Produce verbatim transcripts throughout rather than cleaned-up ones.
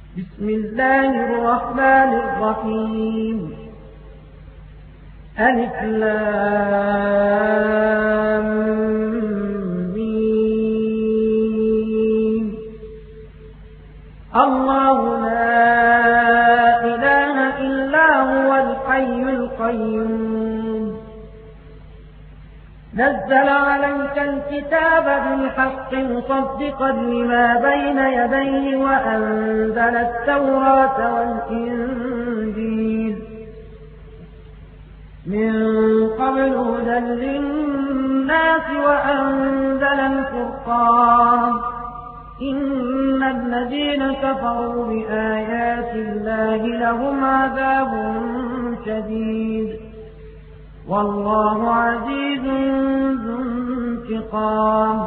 بسم الله الرحمن الرحيم. ألف لام ميم. الله لا إله إلا هو الحي القيوم. نزل عليك الكتاب بالحق مصدقا لما بين يديه وأنزل التوراة والإنجيل من قبل هدى للناس وأنزل الفرقان. إن الذين كفروا بآيات الله لهم عذاب شديد والله عزيز ذو انتقام.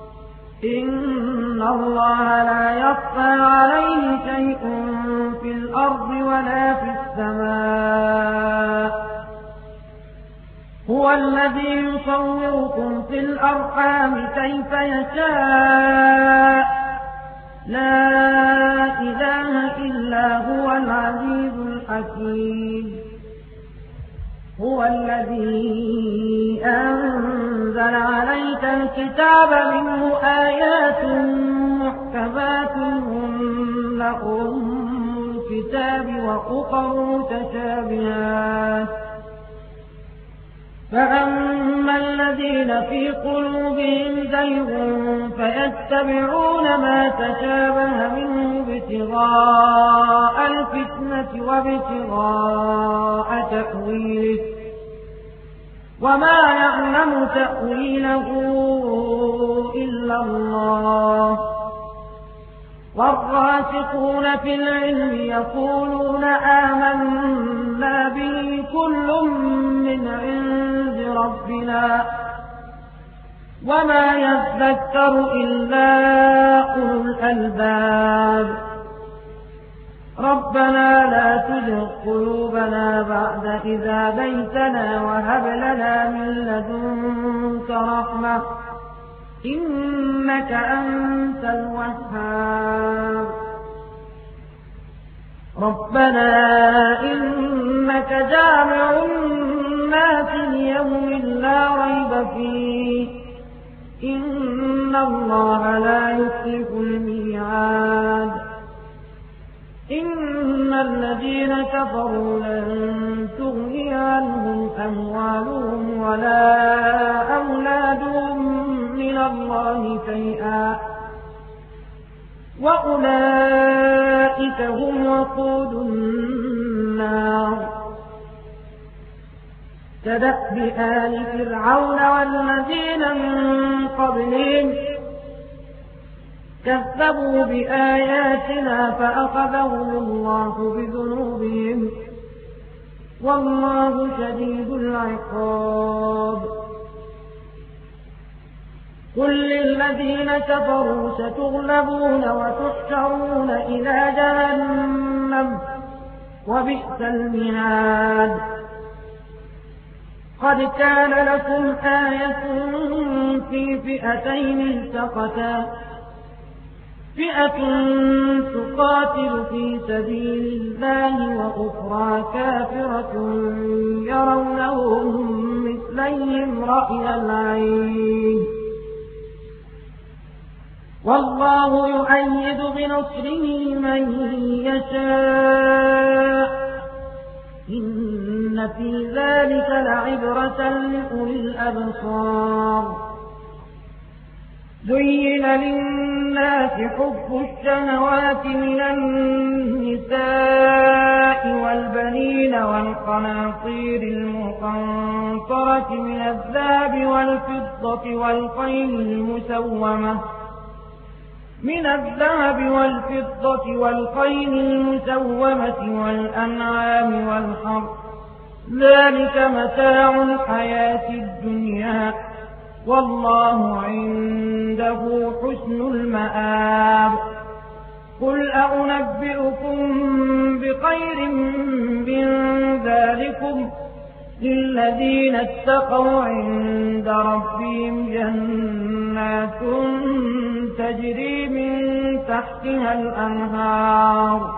إن الله لا يخفى عليه شيء في الأرض ولا في السماء. هو الذي يصوركم في الأرحام كيف يشاء. لا إله إلا هو العزيز الحكيم. هو الذي أنزل عليك الكتاب منه آيات محكمات هن أم الكتاب وأخر متشابهات. فأما الذين في قلوبهم زيغ فيتبعون ما تشابه منه ابتغاء الفتنة وابتغاء تأويله وما يعلم تأويله إلا الله. والراسخون في العلم يقولون آمنا به كل من عند ربنا وما يذكر إلا أولو الألباب. ربنا لا تزغ قلوبنا بعد إذ هديتنا وهب لنا من لدنك رحمة إنك أنت الوهاب. ربنا إنك جامع الناس ليوم لا ريب فيه إن الله لا يخلف الميعاد. إن الذين كفروا لن تغني عنهم أموالهم ولا أولادهم من الله شيئا وأولئك هم وقود النار. كدأب آل فرعون والذين من قبلهم كذبوا بآياتنا فأخذهم الله بذنوبهم والله شديد العقاب. قل للذين كفروا ستغلبون وتحشرون إلى جهنم وبئس المهاد. قد كان لكم آية في فئتين التقتا فئة تقاتل في سبيل الله وأخرى كافرة يرونهم مثليهم رأي العين والله يؤيد بنصره من يشاء. إن في ذلك لعبرة لأولي الأبصار. زين للناس حب الشهوات من النساء والبنين والقناطير المقنطرة من الذهب والفضة والخيل المسومة من الذهب والفضة والخيل المسومة والأنعام والحرث ذلك متاع الحياة الدنيا والله عنده حسن المآب. قل أنبئكم بخير من ذلكم للذين اتقوا عند ربهم جنات تجري من تحتها الأنهار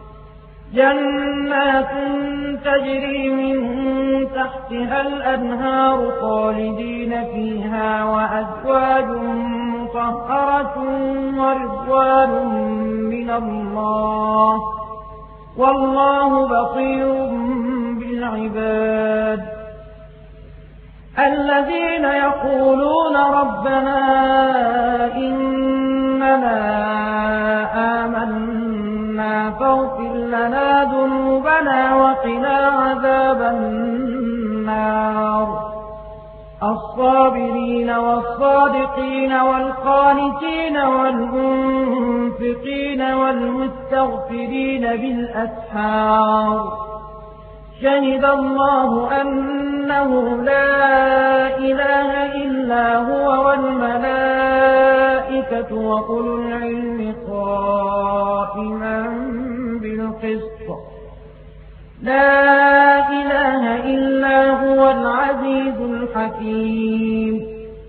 جنات تجري من تحتها الأنهار خالدين فيها وأزواج مطهرة ورضوان من الله والله بصير بالعباد الذين يقولون ربنا إننا آمنا فاغفر لنا ذنوبنا وقنا عذاب النار الصابرين والصادقين والقانتين والمنفقين والمستغفرين بالأسحار شهد الله أنه لا إله إلا هو والملائكة وأولو العلم قائما بالقسط لا إله إلا هو العزيز الحكيم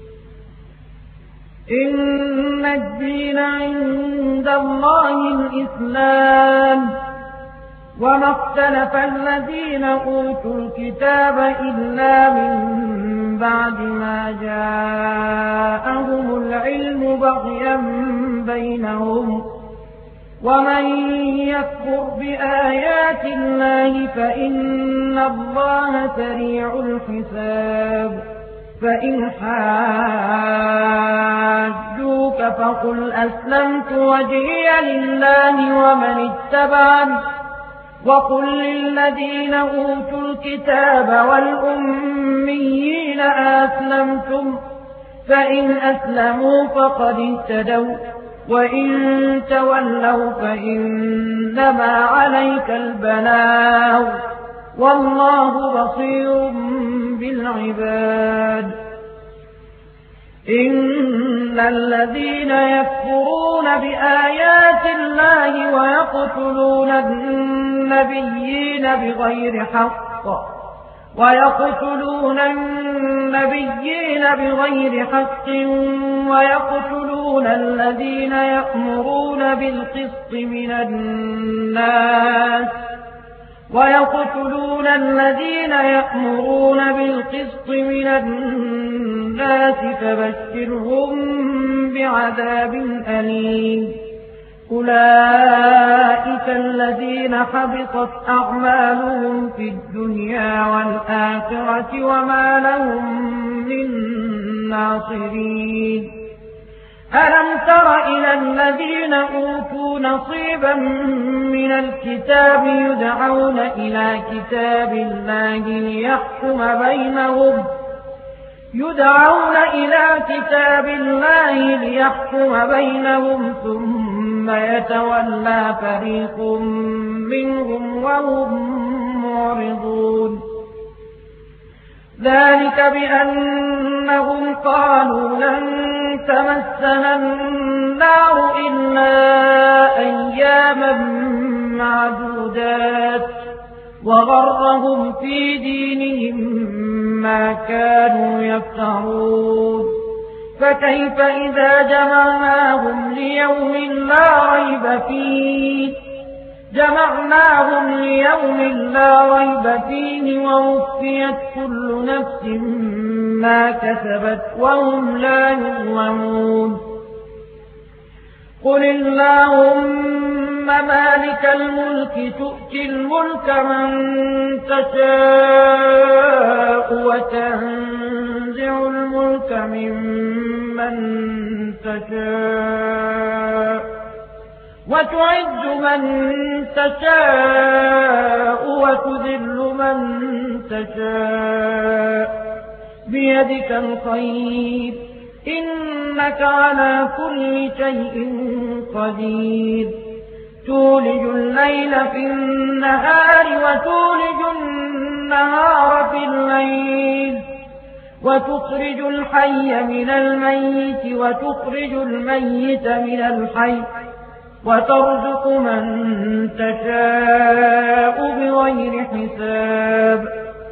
إن الدين عند الله الإسلام وما اختلف الذين أوتوا الكتاب إلا من بعد ما جاءهم العلم بغيا بينهم ومن يكفر بآيات الله فإن الله سريع الحساب فإن حاجوك فقل أسلمت وجهي لله ومن اتبعني وقل للذين أوتوا الكتاب والأميين أسلمتم فإن أسلموا فقد اهتدوا وإن تولوا فإنما عليك البلاغ والله بصير بالعباد إن الذين يكفرون بآيات الله ويقتلون النبيين بغير حق ويقتلون النبيين بغير حق ويقتلون الذين يأمرون بالقسط من الناس ويقتلون الذين يأمرون بالقسط من الناس فبشرهم بعذاب أليم أولئك الذين حبطت أعمالهم في الدنيا والآخرة وما لهم من ناصرين ألم تر إلى الذين أوتوا نصيبا من الكتاب يدعون إلى كتاب الله ليحكم بينهم يدعون إلى كتاب الله ليحكم بينهم ثم يتولى فريق منهم وهم معرضون ذلك بأنهم قالوا لن تمسنا النار إلا أياما معدودات وغرهم في دينهم ما كانوا يفترون فكيف إذا جمعناهم ليوم لا ريب فيه جمعناهم ليوم لا ريب فيه ووفيت كل نفس ما كسبت وهم لا يظلمون قل اللهم مالك الملك تؤتي الملك من تشاء وتنزع الملك ممن تشاء وتعز من تشاء وتذل من تشاء بيدك الخير إنك على كل شيء قدير تولج الليل في النهار وتولج النهار في الليل وتخرج الحي من الميت وتخرج الميت من الحي وترزق من تشاء بغير حساب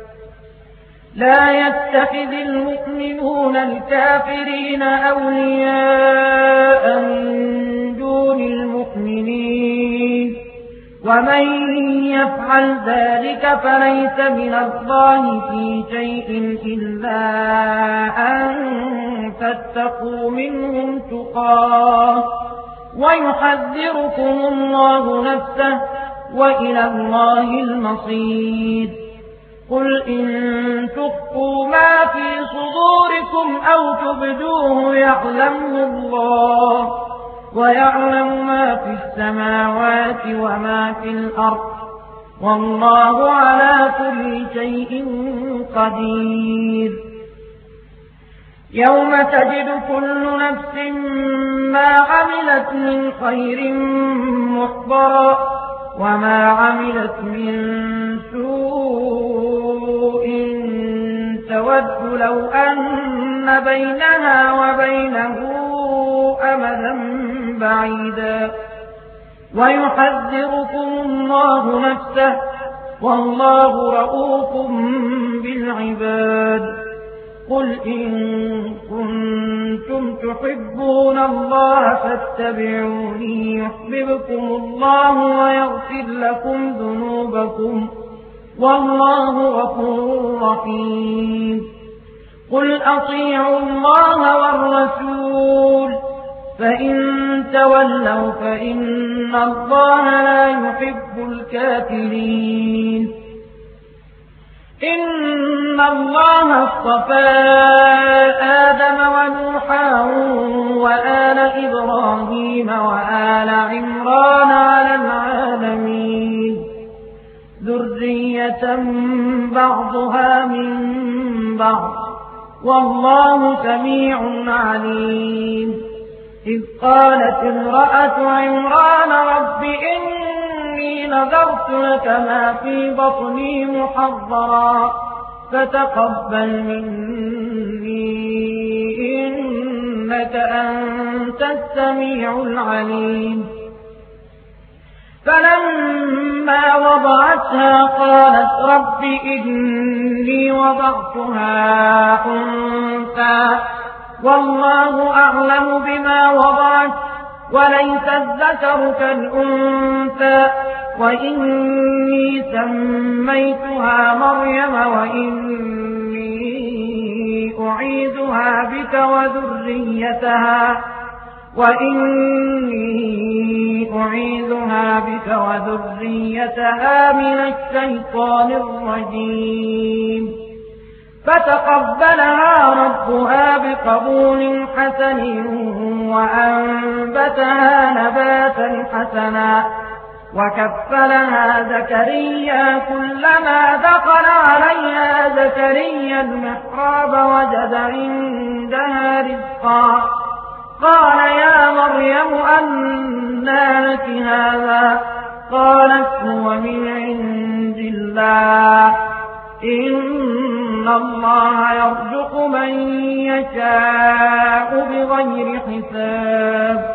لا يتخذ المؤمنون الكافرين أولياء من دون دون المؤمنين، ومن يفعل ذلك فليس من الله في شيء إلا أن تتقوا منهم تقاه، ويحذركم الله نفسه، وإلى الله المصير. قل إن تخفوا ما في صدوركم أو تبدوه يعلمه الله، ويعلم ما في السماوات وما في الأرض، والله على كل شيء قدير. يوم تجد كل نفس ما عملت من خير محضرا، وما عملت من سوء تود لو أن بينها وبينه أمدا بعيدا، ويحذركم الله نفسه، والله رؤوف بالعباد. قل إن كنتم تحبون الله فاتبعوني يحببكم الله ويغفر لكم ذنوبكم، والله غفور رحيم. قل أطيعوا الله والرسول، فإن تولوا فإن الله لا يحب الكافرين. إن الله اصطفى آدم ونوحا وآل إبراهيم وآل عمران على العالمين، ذرية بعضها من بعض، والله سميع عليم. إذ قالت امرأة عمران رب إني نذرت لك ما في بطني محضرا فتقبل مني إنك أنت السميع العليم. فلما وضعتها قالت رب إني وضعتها أنثى والله أعلم بما وضعت وليس الذكر كالأنثى، وإني سميتها مريم وإني أعيذها بك وذريتها وإني أعيذها بك وذريتها من الشيطان الرجيم. فتقبلها ربها بقبول حسن وأنبتها نباتا حسنا، وكفلها زكريا كلما دخل عليها زكريا المحراب وجد عندها رزقا، قال يا مريم أنى لك هذا؟ قالت هو من عند الله، إن الله يرزق من يشاء بغير حساب.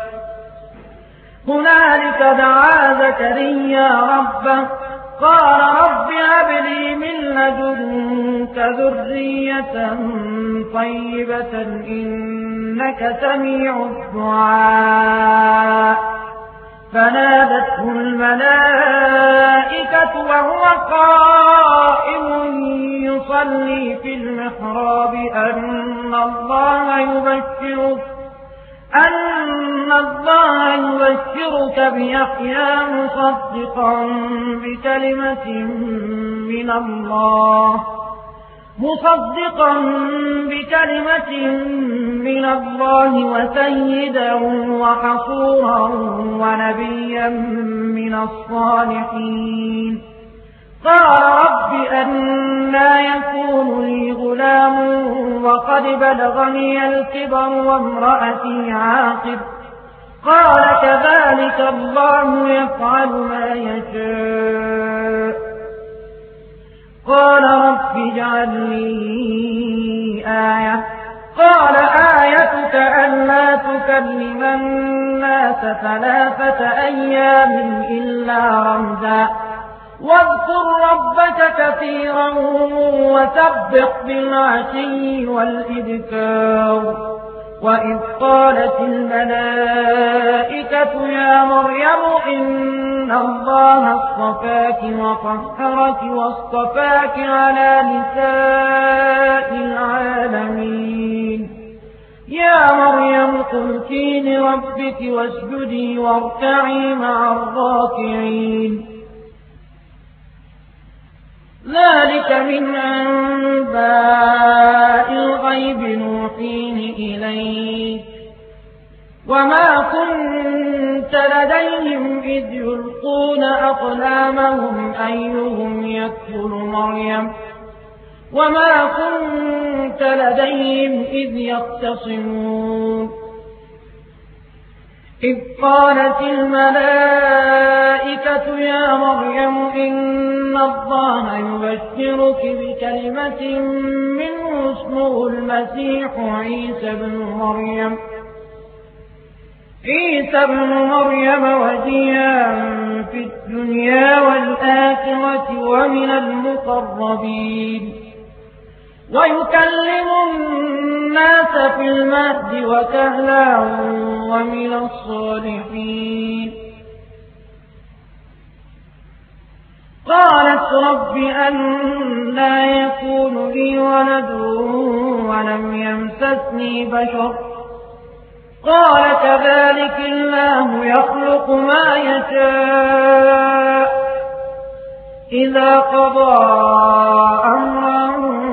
هنالك دعا زكريا ربه قال رب هب لي من لدنك ذرية طيبة إنك سميع الدعاء. فنادته الملائكة وهو قائم يصلي في المحراب أن الله يبشرك أن الله يبشرك بيحيى مصدقا بكلمة من الله مصدقا بكلمة من الله وسيدا وحصورا ونبيا من الصالحين. قال رب أنى يكون لي غلام وقد بلغني الكبر وامرأتي عاقر؟ قال كذلك الله يفعل ما يشاء. قال رب اجعل لي آية. قال آيتك ألا تكلم الناس ثلاثة أيام إلا رمزا واذكر ربك كثيرا وسبح بالعشي والإبكار. وإذ قالت الملائكة يا مريم إن الله اصطفاك وطهرك واصطفاك على نساء العالمين يا مريم قلتي لربك واسجدي واركعي مع الراكعين ذلك من أنباء الغيب نوحيه إليك وما كنت لديهم إذ يلقون أقلامهم أيهم يكفل مريم وما كنت لديهم إذ يختصمون إذ قالت الملائكة يا مريم إن الله يبشرك بكلمة منه اسمه المسيح عيسى بن مريم عيسى بن مريم وجيها في الدنيا والآخرة ومن المقربين ويكلم الناس في المهد وكهلا ومن الصالحين قالت رب أنى يكون لي ولد ولم يمسسني بشر قال كذلك الله يخلق ما يشاء إذا قضى أمرا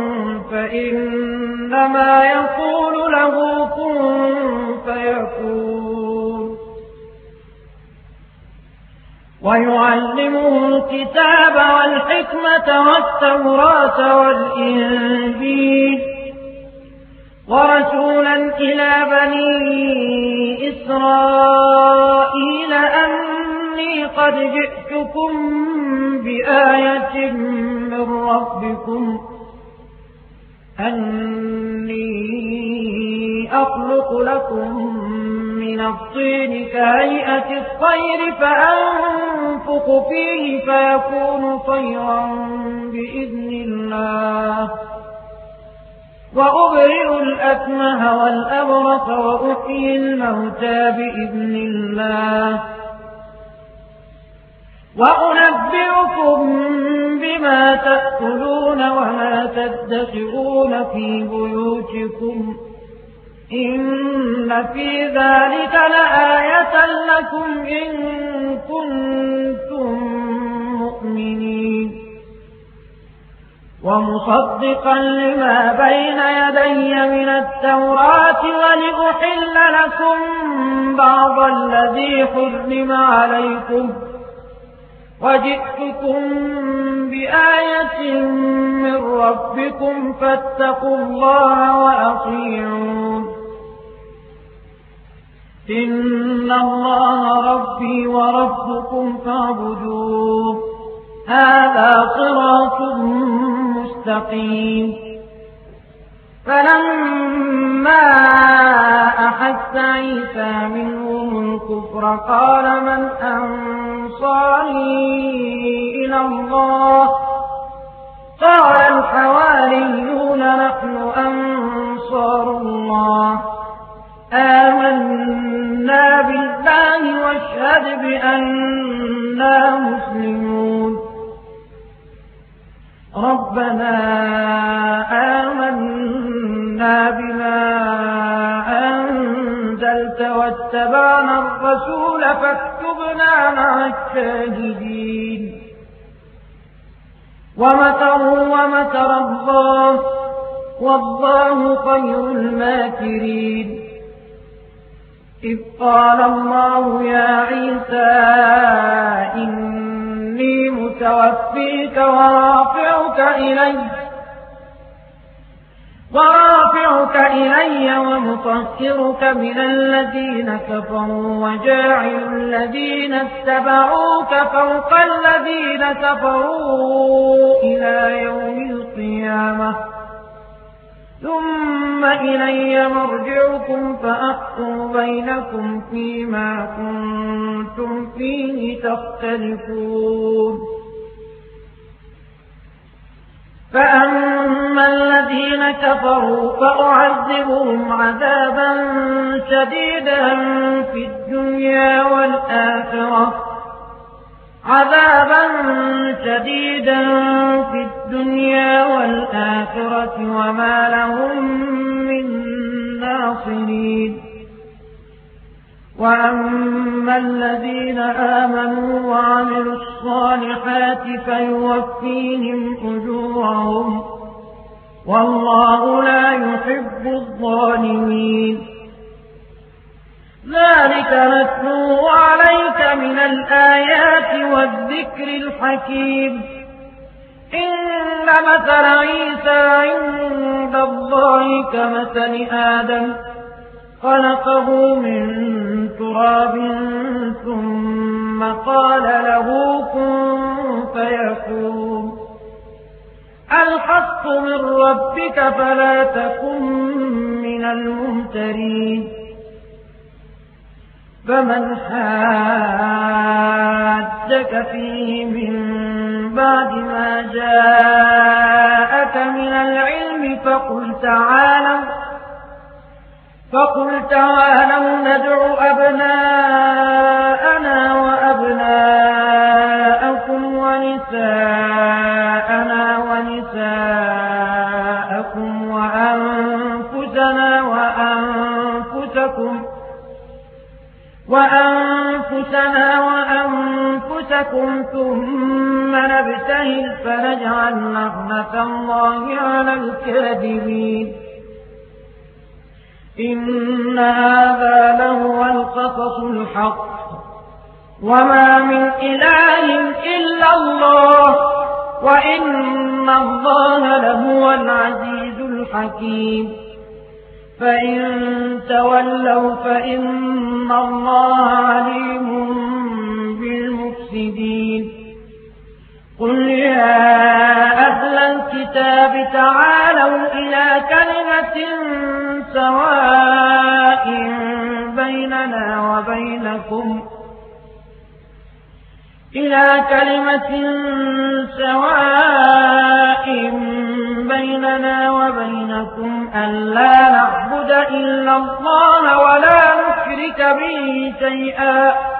فإنما يقول له كن فيكون ويعلمه الكتاب والحكمة والتوراة والإنجيل ورسولا إلى بني إسرائيل أني قد جئتكم بآية من ربكم أني أخلق لكم من الطين كهيئة الطير فأنفخ فيه فيكون طيرا بإذن الله وأبرئ الأكمه والأبرص وأحيي الموتى بإذن الله وأنبئكم بما تأكلون وما تدخرون في بيوتكم إن في ذلك لآية لكم إن كنتم مؤمنين ومصدقا لما بين يدي من التوراة ولأحل لكم بعض الذي حرم عليكم وجئتكم بآية من ربكم فاتقوا الله وأطيعون إن الله ربي وربكم فاعبدوه هذا صراط مستقيم فلما أحس عيسى منهم الكفر قال من أنصاري إلى الله قال الحواريون نحن أنصار الله آمنا بالله واشهد بأننا مسلمون ربنا آمنا بما أنزلت واتبعنا الرسول فاكتبنا مع الشاهدين ومكروا ومكر الله والله خير الماكرين إذ قال الله يا عيسى إني متوفيك ورافعك إلي ورافعك إلي ومطهرك من الذين كفروا وجاعل الذين اتبعوك فوق الذين كفروا إلى يوم القيامة ثم إلي مرجعكم فأحكم بينكم فيما كنتم فيه تختلفون فأما الذين كفروا فأعذبهم عذابا شديدا في الدنيا والآخرة عذابا شديدا في الدنيا والآخرة وما لهم من ناصرين. وأما الذين آمنوا وعملوا الصالحات فيوفيهم أجورهم والله لا يحب الظالمين. ذلك نتلوه عليك من الآيات والذكر الحكيم. إن مثل عيسى عند الله كمثل آدم خلقه من تراب ثم قال له كن فيكون. الحق من ربك فلا تكن من الممترين. فمن حاجك فيه من بعد ما جاءك من العلم فقل تعالوا فقل تعالوا ندع أبناءنا وأبناءكم ونساءنا ونساءكم وأنفسنا وأنفسكم وأنفسنا وأنفسكم ثم نبتهل فنجعل لعنة الله على الكاذبين. إن هذا لهو القصص الحق وما من إله إلا الله وإن الله لهو العزيز الحكيم. فإن تولوا فإن الله عليم بالمفسدين. قل يا أهل الكتاب تعالوا إلى كلمة سواء بيننا وبينكم إلى كلمة سواء بيننا وبينكم ألا نعبد إلا الله ولا نشرك به شيئا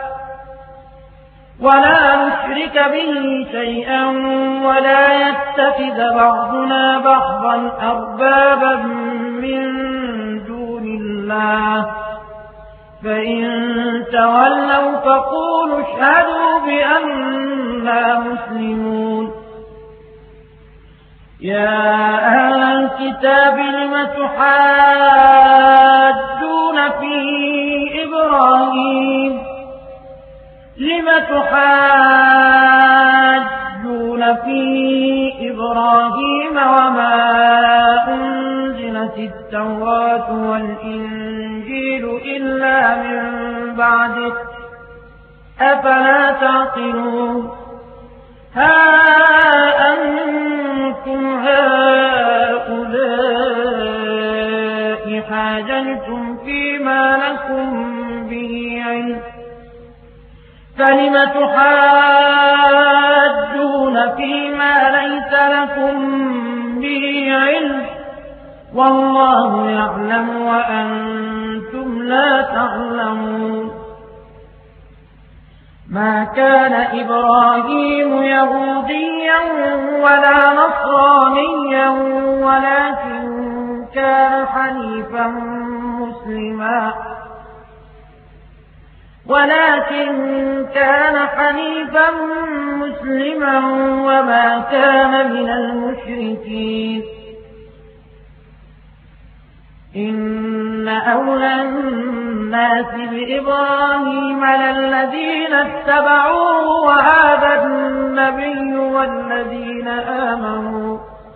ولا نشرك به شيئا ولا يتخذ بعضنا بعضا أربابا من دون الله. فإن تولوا فقولوا اشهدوا بأننا مسلمون. يا أهل الكتاب لم تحاجون في إبراهيم لم تحاجون في إبراهيم وما أنزلت التوراة والإنجيل إلا من بعده أفلا تعقلون. ها أنتم هؤلاء حاججتم فيما لكم به علم فلم تحاجون فيما ليس لكم به علم والله يعلم وأنتم لا تعلمون. ما كان إبراهيم يهوديا ولا نصرانيا ولكن كان حنيفا مسلما ولكن كان حنيفا مسلما وما كان من المشركين. إن أولى الناس بإبراهيم للذين اتبعوه وهذا النبي والذين آمنوا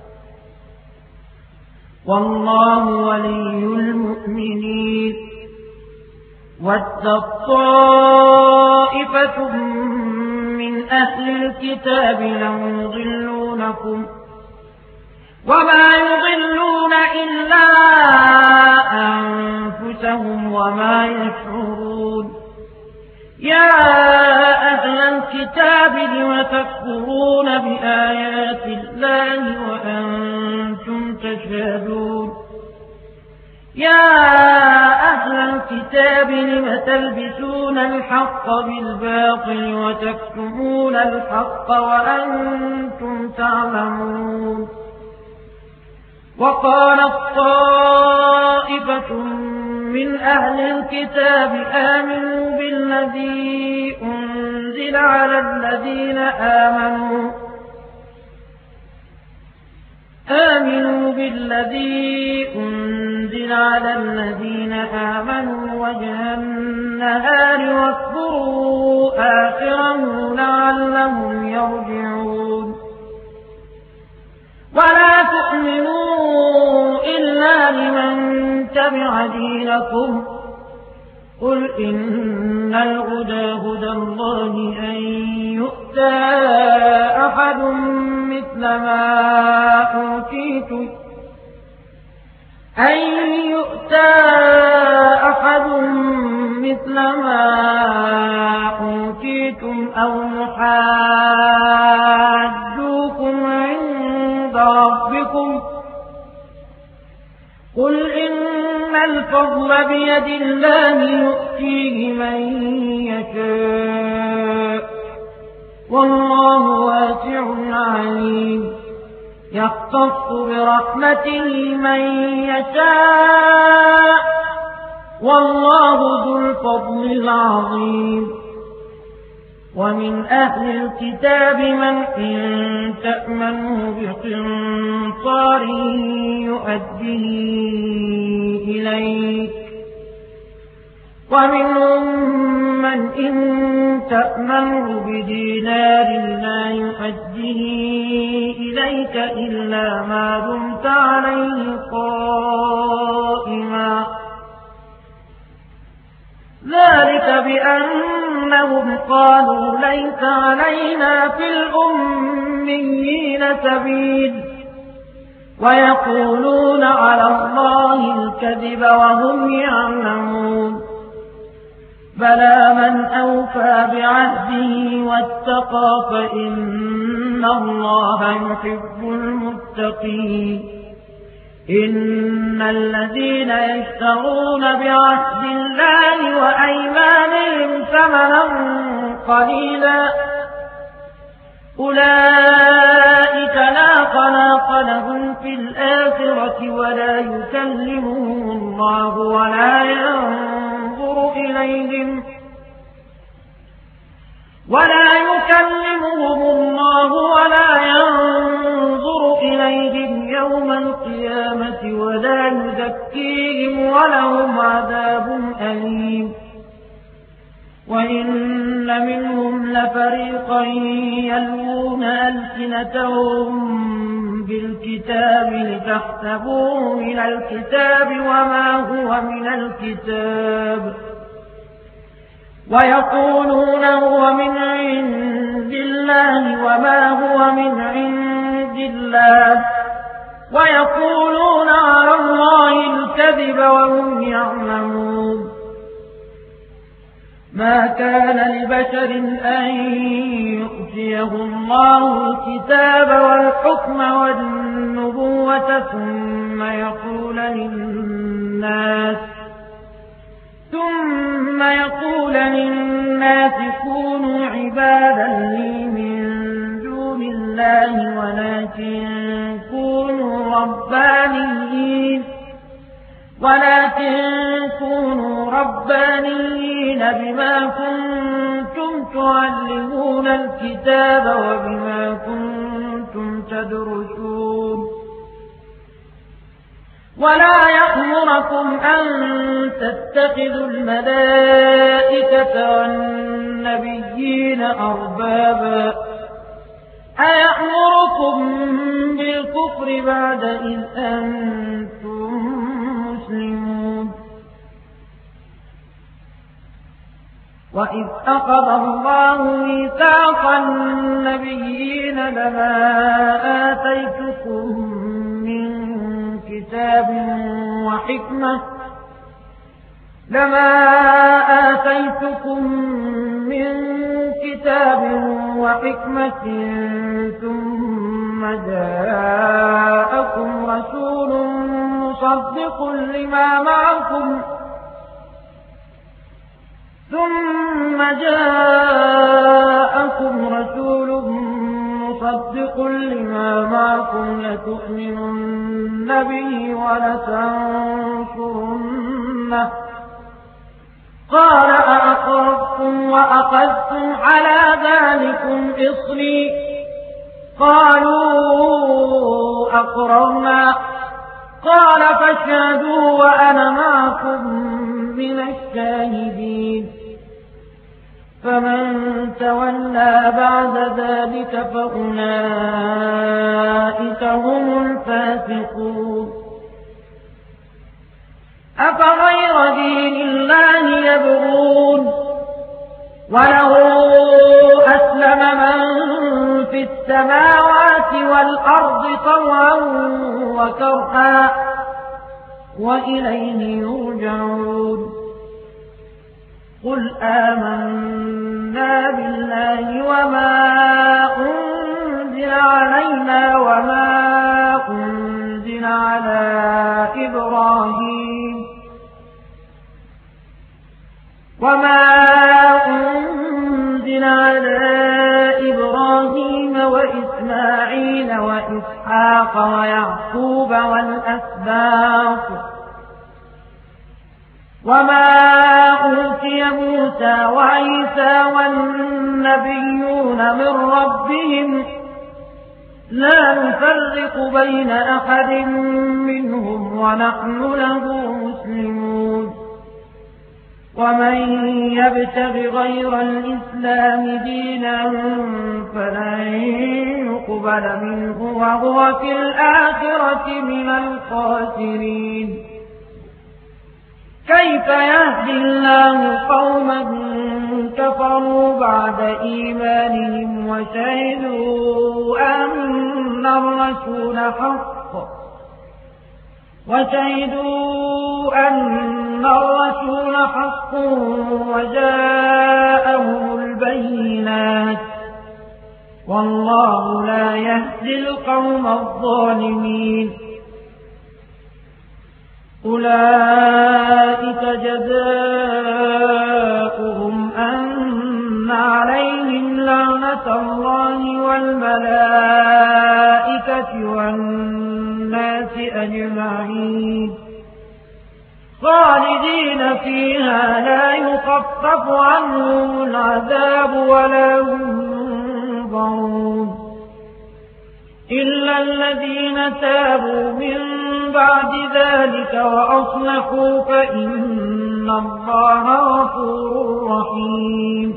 والله ولي المؤمنين. وَدَّت طَّائِفَةٌ من أهل الكتاب لو يضلونكم وما يضلون إلا أنفسهم وما يشعرون. يا أهل الكتاب لم تكفرون بآيات الله وأنتم تشهدون يا أهل الكتاب لم تلبسون الحق بالباطل وتكتمون الحق وأنتم تعلمون وقالت طائفة من أهل الكتاب آمنوا بالذي أنزل على الذين آمنوا آمنوا بالذي أنزل على الذين آمنوا وجه النهار واكفروا آخره لعلهم يرجعون ولا تؤمنوا إلا لمن تبع دينكم قل إن الهدى هدى الله أن يؤتى أحد مثل ما أوتيتم أن يؤتى أحد مثل ما أوتيتم أو يحاجوكم عند ربكم قل إن الفضل بيد الله يؤتيه من يشاء والله واسع عليم يختص برحمته من يشاء والله ذو الفضل العظيم ومن أهل الكتاب من إن تأمنه بقنطار يؤديه إليك ومنهم من إن تأمنه بدينار لا يؤديه إليك إلا ما دمت عليه قائما ذلك بأنهم قالوا ليس علينا في الأميين سبيل ويقولون على الله الكذب وهم يعلمون بلى من أوفى بعهده واتقى فإن الله يحب المتقين إن الذين يشترون بعهد الله وأيمانهم ثمنا قليلا أولئك لا خلاق لهم في الآخرة ولا يكلمهم الله ولا ينظر إليهم ولا يكلمهم الله ولا ينظر إليهم يوم القيامة ولا يزكيهم ولهم عذاب أليم وإن منهم لفريقا يلوون ألسنتهم بالكتاب لتحسبوه من الكتاب وما هو من الكتاب ويقولون هو من عند الله وما هو من عند الله ويقولون على الله الكذب وهم يعلمون ما كان لبشر أن يؤتيه الله الكتاب والحكم والنبوة ثم يقول للناس ثم يقول للناس كونوا عبادا لي من دون الله ولكن كونوا ربانيين ولكن كونوا ربانيين بما كنتم تعلمون الكتاب وبما كنتم تدرسون ولا يأمركم أن تتخذوا الملائكة والنبيين أربابا أيأمركم بالكفر بعد إذ أنتم مسلمون وإذ أخذ الله ميثاق النبيين لما آتيتكم من كتاب وحكمة لما آتيتكم من كتاب وحكمة ثم جاءكم رسول مصدق لما معكم ثم جاءكم رسول مصدق لما معكم لتؤمنن به ولتنصرنه قال أأقررتم وأخذتم على ذلكم إصري قالوا أقررنا قال فاشهدوا وأنا معكم من الشاهدين فمن تولى بعد ذلك فأولئك هم الفاسقون أفغير دين الله يبغون وله أسلم من في السماوات والأرض طوعا وكرها وإليه يرجعون قل آمنا بالله وما أنزل علينا وما أنزل على إبراهيم وما أنزل على إبراهيم وإسماعيل وإسحاق ويعقوب والأسباط وما أوتي موسى وعيسى والنبيون من ربهم لا نفرق بين أحد منهم ونحن له مسلمون ومن يبتغ غير الإسلام دينا فلن يقبل منه وهو في الآخرة من الخاسرين كيف يهدي الله قوما كفروا بعد إيمانهم وشهدوا أن الرسول حق وشهدوا أن الرسول حق وجاءهم البينات والله لا يهدي القوم الظالمين أولئك جزاؤهم أن عليهم لعنة الله والملائكة والناس أجمعين خالدين فيها لا يخفف عنهم العذاب ولا هم ينظرون إلا الذين تابوا من بعد ذلك وأصلحوا فإن الله غفور رحيم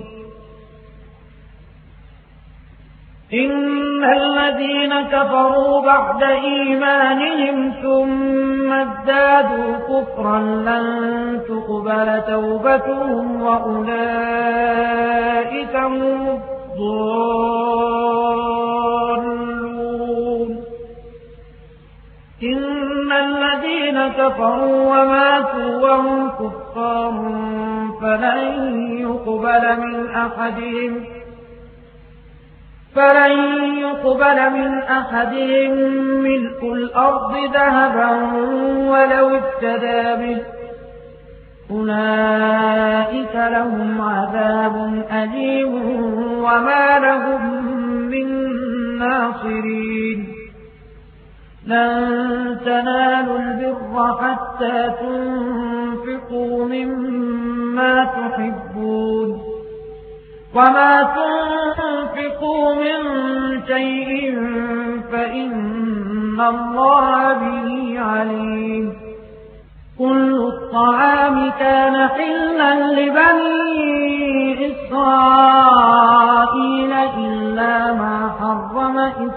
إن الذين كفروا بعد إيمانهم ثم ازدادوا كفرا لن تقبل توبتهم وأولئك هم الضالون إن الذين كفروا وماتوا وهم كفار فلن يقبل من أحدهم فلن يقبل من أحدهم ملء الأرض ذهبا ولو افتدى به أولئك لهم عذاب أليم وما لهم من ناصرين لن تنالوا البر حتى تنفقوا مما تحبون وما تنفقوا من شيء فإن الله به عليم كل الطعام كان حلا لبني إسرائيل إلا ما حرم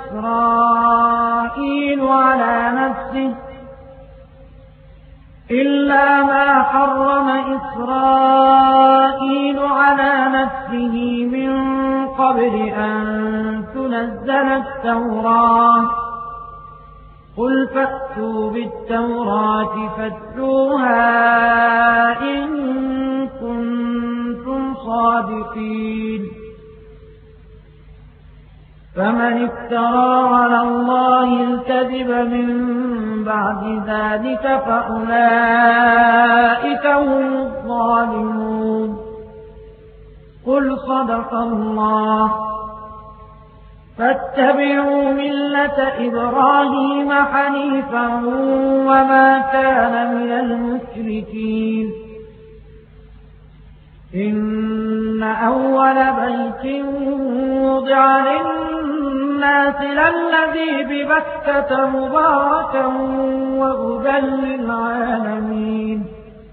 إسرائيل على نفسه إلا ما حرم إسرائيل على نفسه من قبل أن تنزل التوراة قل فأتوا بالتوراة فاتلوها إن كنتم كنتم صادقين. فمن افترى على الله الكذب من بعد ذلك فأولئك هم الظالمون. قل صدق الله. فاتبعوا ملة إبراهيم حنيفا وما كان من المشركين. إن أول بيت وضع للناس للذي ببكة مباركا وهدى للعالمين.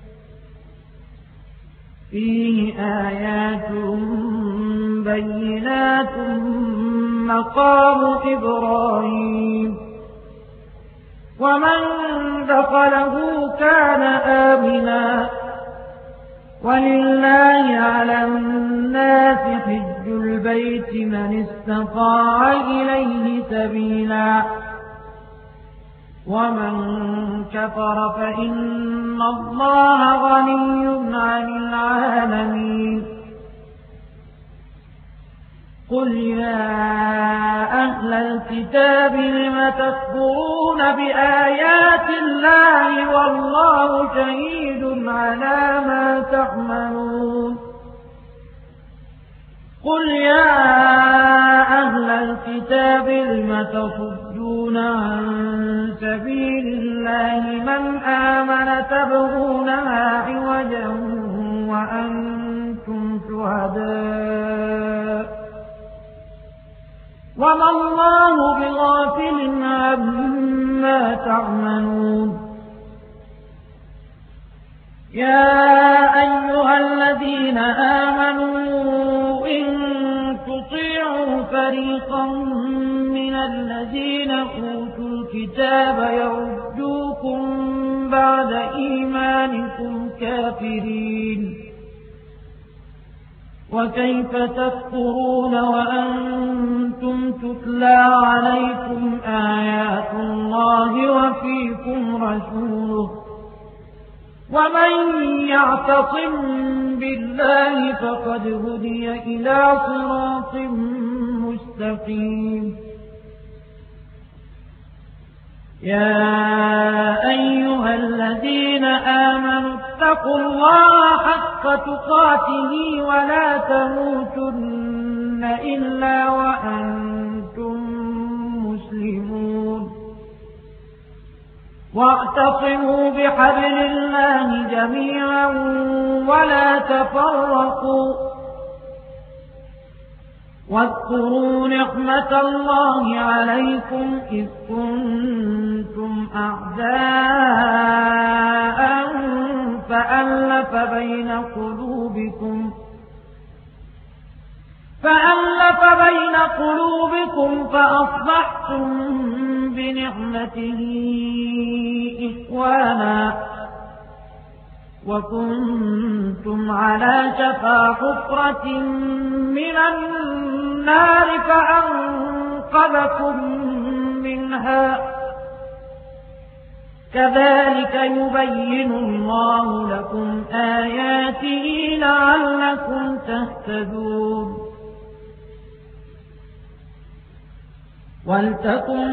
فيه آيات بينات مقام إبراهيم ومن دخله كان آمنا ولله على الناس حج البيت من استطاع إليه سبيلا ومن كفر فإن الله غني عن العالمين. قل يا أهل الكتاب لم تكفرون بآيات الله والله شهيد على ما تعملون. قل يا أهل الكتاب لم تصدون عن سبيل الله من آمن تبغونها عوجا وأنتم شهداء وما الله بغافل عما تعملون. يا أيها الذين آمنوا إن تطيعوا فريقا من الذين أوتوا الكتاب يردوكم بعد إيمانكم كافرين وكيف تكفرون وأنتم تتلى عليكم آيات الله وفيكم رسوله ومن يعتصم بالله فقد هدي إلى صراط مستقيم. يا أيها الذين آمنوا اتقوا الله حق تقاته ولا تموتن إلا وأنتم مسلمون. واعتصموا بحبل الله جميعا ولا تفرقوا واذكروا نعمة الله عليكم إذ كنتم أعداء فألف بين قلوبكم فألف بين قلوبكم فأصبحتم بنعمته إخوانا وكنتم على شفا حفرة من النار فأنقذكم منها. كذلك يبين الله لكم آياته لعلكم تهتدون. ولتكن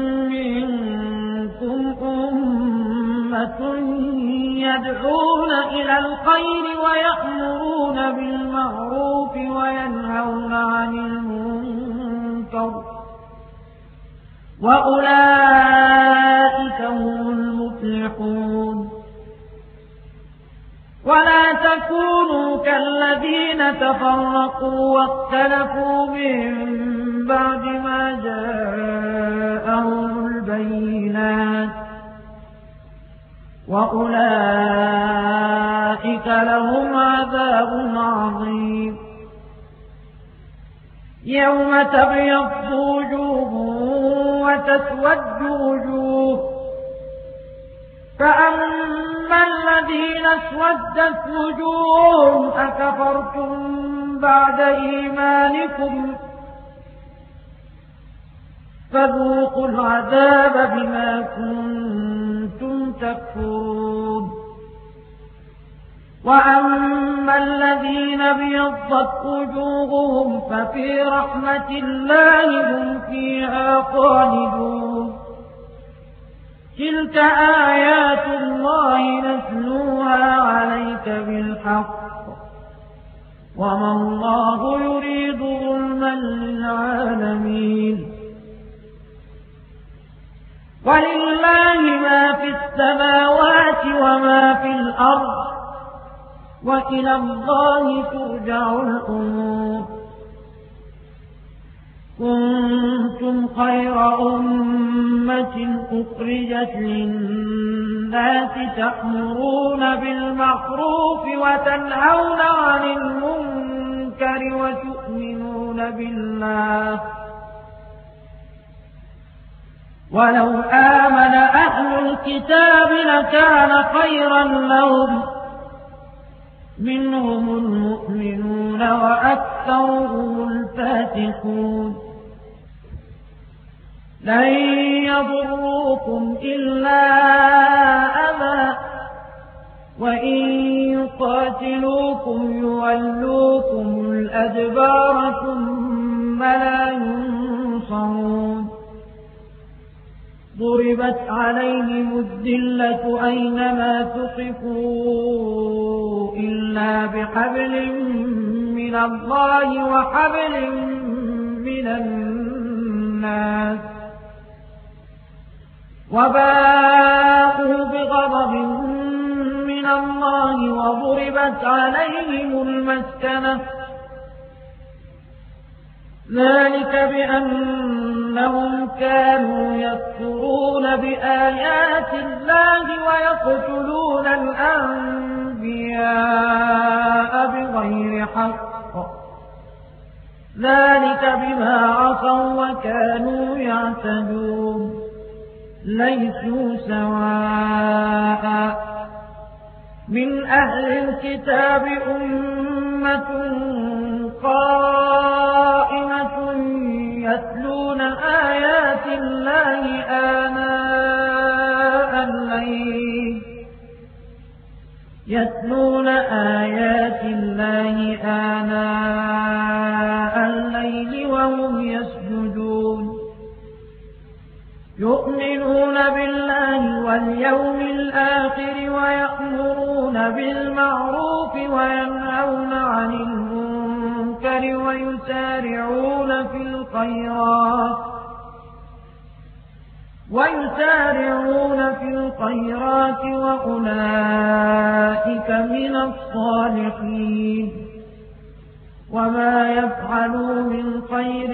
منكم أمة يدعون إلى الخير ويأمرون بالمعروف وينهون عن المنكر وأولئك هم المفلحون. ولا تكونوا كالذين تفرقوا واختلفوا من بعد ما جاءهم البينات وأولئك لهم عذاب عظيم. يوم تبيض وجوه وتسود وجوه فأما الذين اسودت وجوههم أكفرتم بعد إيمانكم فذوقوا العذاب بما كنتم تكفرون. وأما الذين ابيضت وجوههم ففي رحمة الله هم فيها خالدون تلك آيات الله نتلوها عليك بالحق وما الله يريد ظلما للعالمين ولله ما في السماوات وما في الأرض وإلى الله ترجع الأمور كنتم خير أمة أخرجت للناس تأمرون بالمعروف وتنهون عن المنكر وتؤمنون بالله ولو آمن أهل الكتاب لكان خيرا لهم منهم المؤمنون وأكثرهم الفاسقون لن يضروكم إلا أذى وإن يقاتلوكم يولوكم الأدبار ثم لا ينصرون ضربت عليهم الذلة أينما ثقفوا إلا بحبل من الله وحبل من الناس وباءوا بغضب من الله وضربت عليهم المسكنة ذلك بأنهم كانوا يكفرون بآيات الله ويقتلون الأنبياء بغير حق ذلك بما عصوا وكانوا يعتدون ليسوا سواء من أهل الكتاب أمة قائمة يتلون آيات الله آناء الليل يتلون آيات الله آناء الليل وهم يسجدون يؤمنون بالله واليوم الآخر ويأمرون بالمعروف وينهون عن المنكر ويسارعون في الخيرات ويسارعون في الخيرات وأولئك من الصالحين وما يفعلوا من خير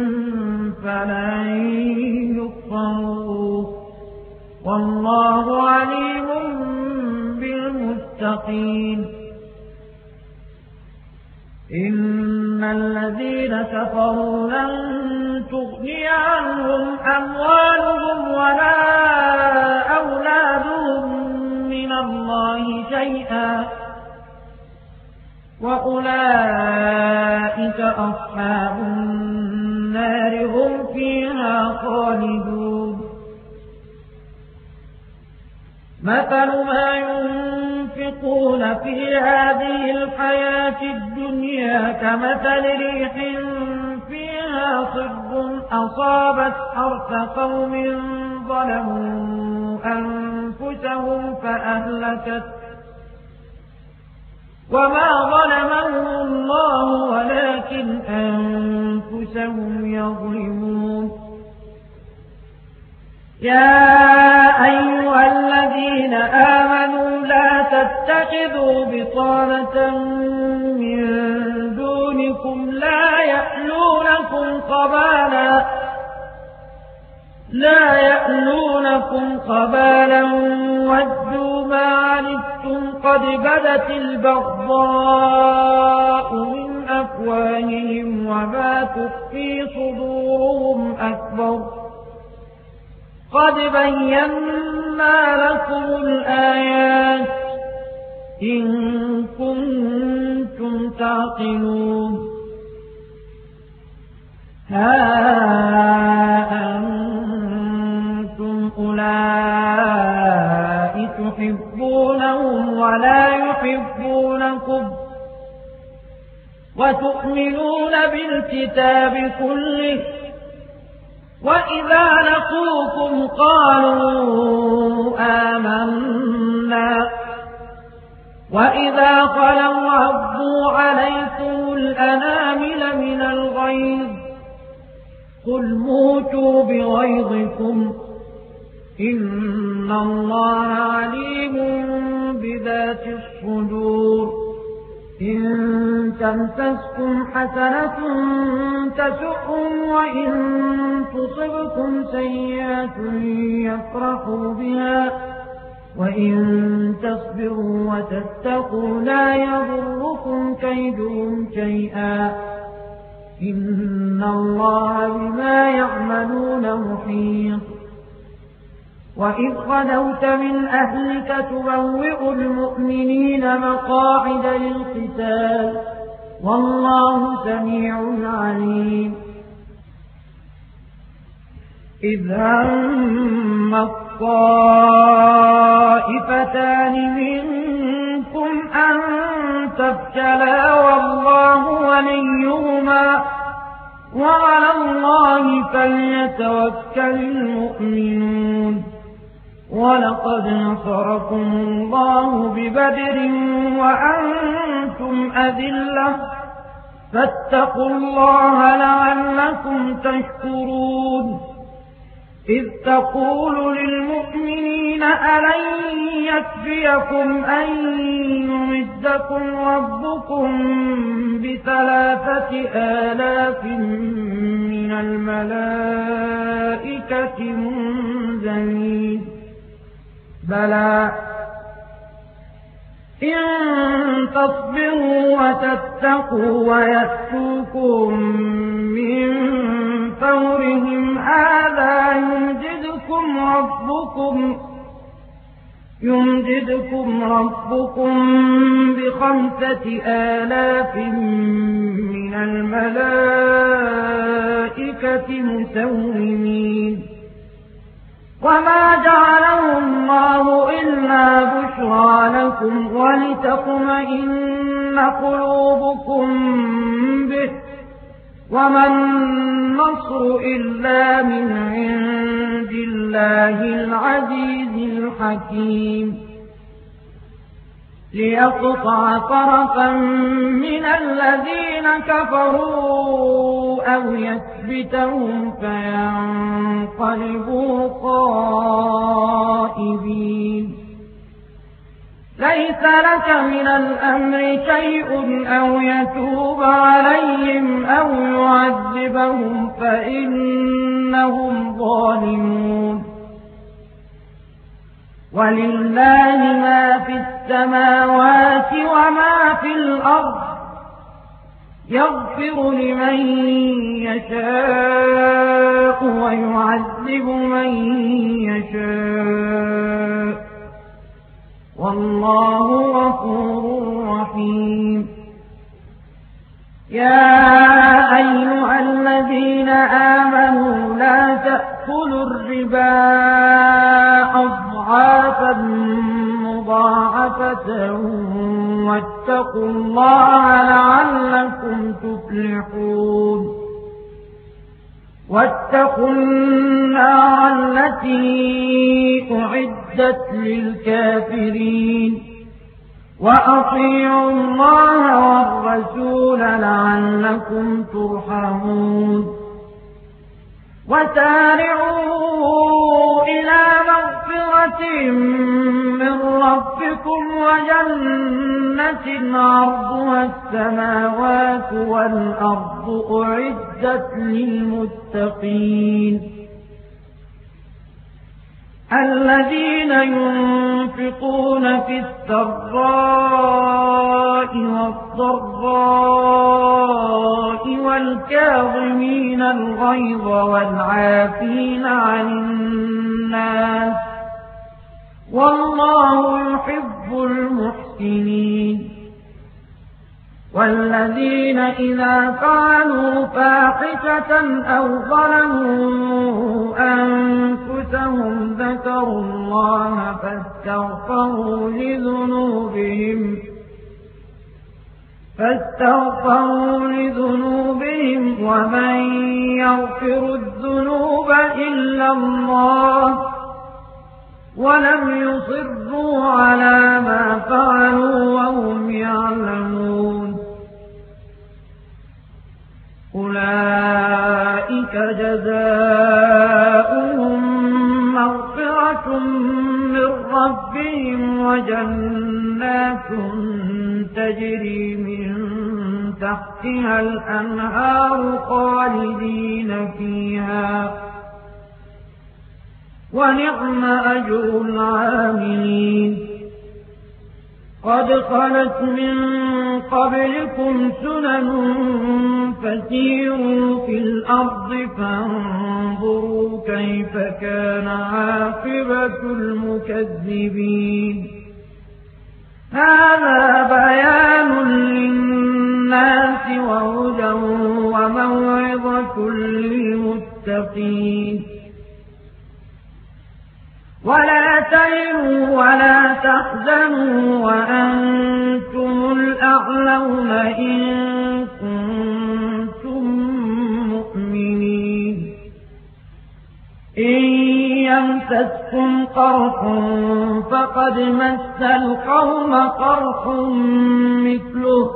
فلن يكفروه والله عليم بالمتقين إن الذين كفروا لن تغني عنهم أموالهم ولا أولادهم من الله شيئا وأولئك أصحاب النار هم فيها خالدون مثل ما ينفقون في هذه الحياة الدنيا كمثل ريح فيها صر أصابت حرث قوم ظلموا أنفسهم فأهلكت وما ظلمهم الله ولكن أنفسهم يظلمون يا أيها الذين آمنوا لا تتخذوا بطانة من دونكم لا يألونكم خبالا لا يألونكم خبالا ودوا ما عنتم قد بدت البغضاء من أفواههم وما تخفي صدورهم أكبر قد بينا لكم الآيات إن كنتم تعقلون ها أنتم أولئك تحبونهم ولا يحبون وتؤمنون بالكتاب كله، وإذا لقوكم قالوا آمنا، وإذا خلوا عضوا عليكم الأنامل من الغيظ، قل موتوا بغيظكم إن الله عليم بذات الصدور. إن تمسسكم حسنة تسؤهم، وإن تصبكم سيئة يفرحوا بها، وإن تصبروا وتتقوا لا يضركم كيدهم شيئا، إن الله بما يعملون محيط. وإذ غدوت من أهلك تبوئ المؤمنين مقاعد للقتال، والله سميع عليم. إذ هم الطائفتان منكم أن تفشلا والله وليهما، وعلى الله فليتوكل المؤمنون. ولقد نصركم الله ببدر وأنتم أذلة، فاتقوا الله لعلكم تشكرون. إذ تقول للمؤمنين ألن يكفيكم أن يمدكم ربكم بثلاثة آلاف من الملائكة منزلين؟ بلى إن تصبروا وتتقوا ويأتوكم من فورهم هذا يمددكم ربكم يمددكم ربكم بخمسة آلاف من الملائكة مسومين. وما جعله الله إلا بشرى لكم ولتطمئن قلوبكم به، وما النصر إلا من عند الله العزيز الحكيم. ليقطع طرفا من الذين كفروا أو يثبتهم فينقلبوا خائبين. ليس لك من الأمر شيء أو يتوب عليهم أو يعذبهم فإنهم ظالمون. ولله ما في السماوات وما في الأرض، يغفر لمن يشاء ويعذب من يشاء، والله غفور رحيم. يا أيها الذين آمنوا لا تأكلوا الربا أضعافا مضاعفة واتقوا الله لعلكم تفلحون. واتقوا النار التي أعدت للكافرين، وأطيعوا الله والرسول لعلكم ترحمون. وسارعوا إلى مغفرة من ربكم وجنة عرضها السماوات والأرض أعدت للمتقين، الذين ينفقون في السراء والضراء والكاظمين الغيظ والعافين عن الناس، والله يحب المحسنين. والذين إذا فعلوا فاحشة أو ظلموا أنفسهم ذكروا الله فاستغفروا لذنوبهم فاستغفروا لذنوبهم ومن يغفر الذنوب إلا الله ولم يصروا على ما فعلوا وهم يعلمون أولئك جزاؤهم مغفرة من ربهم وجنات تجري من تحتها الأنهار خالدين فيها ونعم أجر العاملين قد خلت من قبلكم سنن فسيروا في الأرض فانظروا كيف كان عاقبة المكذبين هذا بيان للناس وهدى وموعظة للمتقين ولا تهنوا ولا تحزنوا وأنتم الأعلون إن كنتم مؤمنين إن يمسسكم قرح فقد مس القوم قرح مثله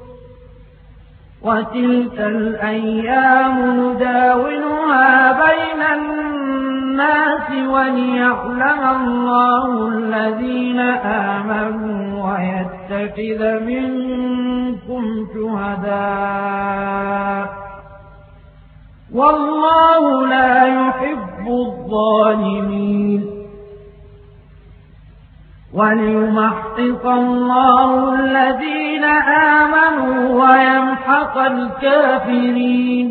وتلك الأيام نداولها بين الناس وليعلم الله الذين آمنوا ويتخذ منكم شهداء والله لا يحب الظالمين وليمحص الله الذين آمنوا ويمحق الكافرين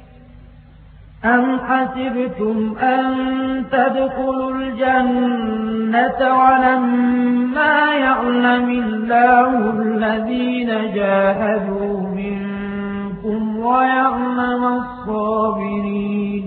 أم حسبتم أن تدخلوا الجنة ولما يعلم الله الذين جاهدوا منكم ويعلم الصابرين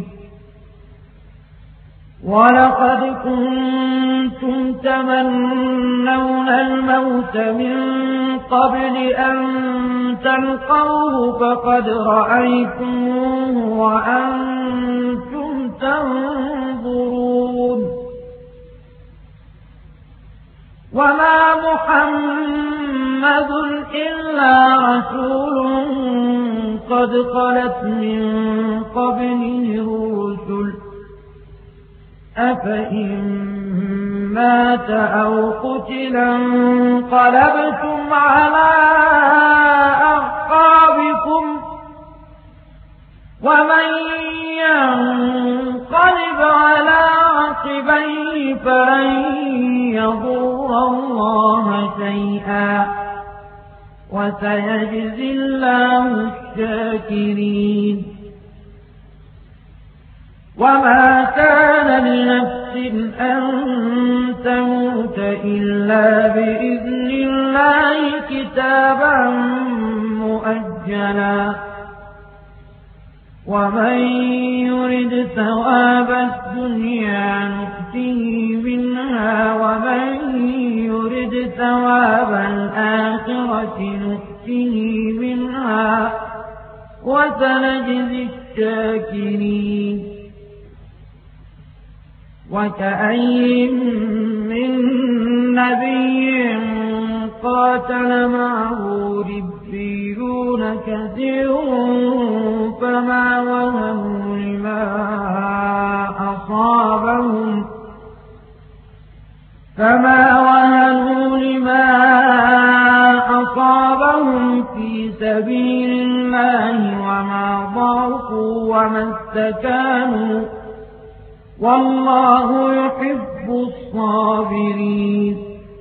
ولقد كنتم تمنون الموت من قبل أن تلقوه فقد رأيتموه وأنتم تنظرون وما محمد إلا رسول قد خلت من قبله الرسل أفإن مات أو قتلا انقلبتم على أعقابكم ومن ينقلب على عقبيه فلن يضر الله شيئا وسيجزي الله الشاكرين وما كان لنفس أن تموت إلا بإذن الله كتابا مؤجلا ومن يرد ثواب الدنيا نؤته منها ومن يرد ثواب الآخرة نؤته منها وسنجزي الشاكرين وكأي من نبي قاتل معه ربيون كثير فما وهنوا لما أصابهم فما وهنوا لما أصابهم في سبيل الله وما ضعفوا وما استكانوا والله يحب الصابرين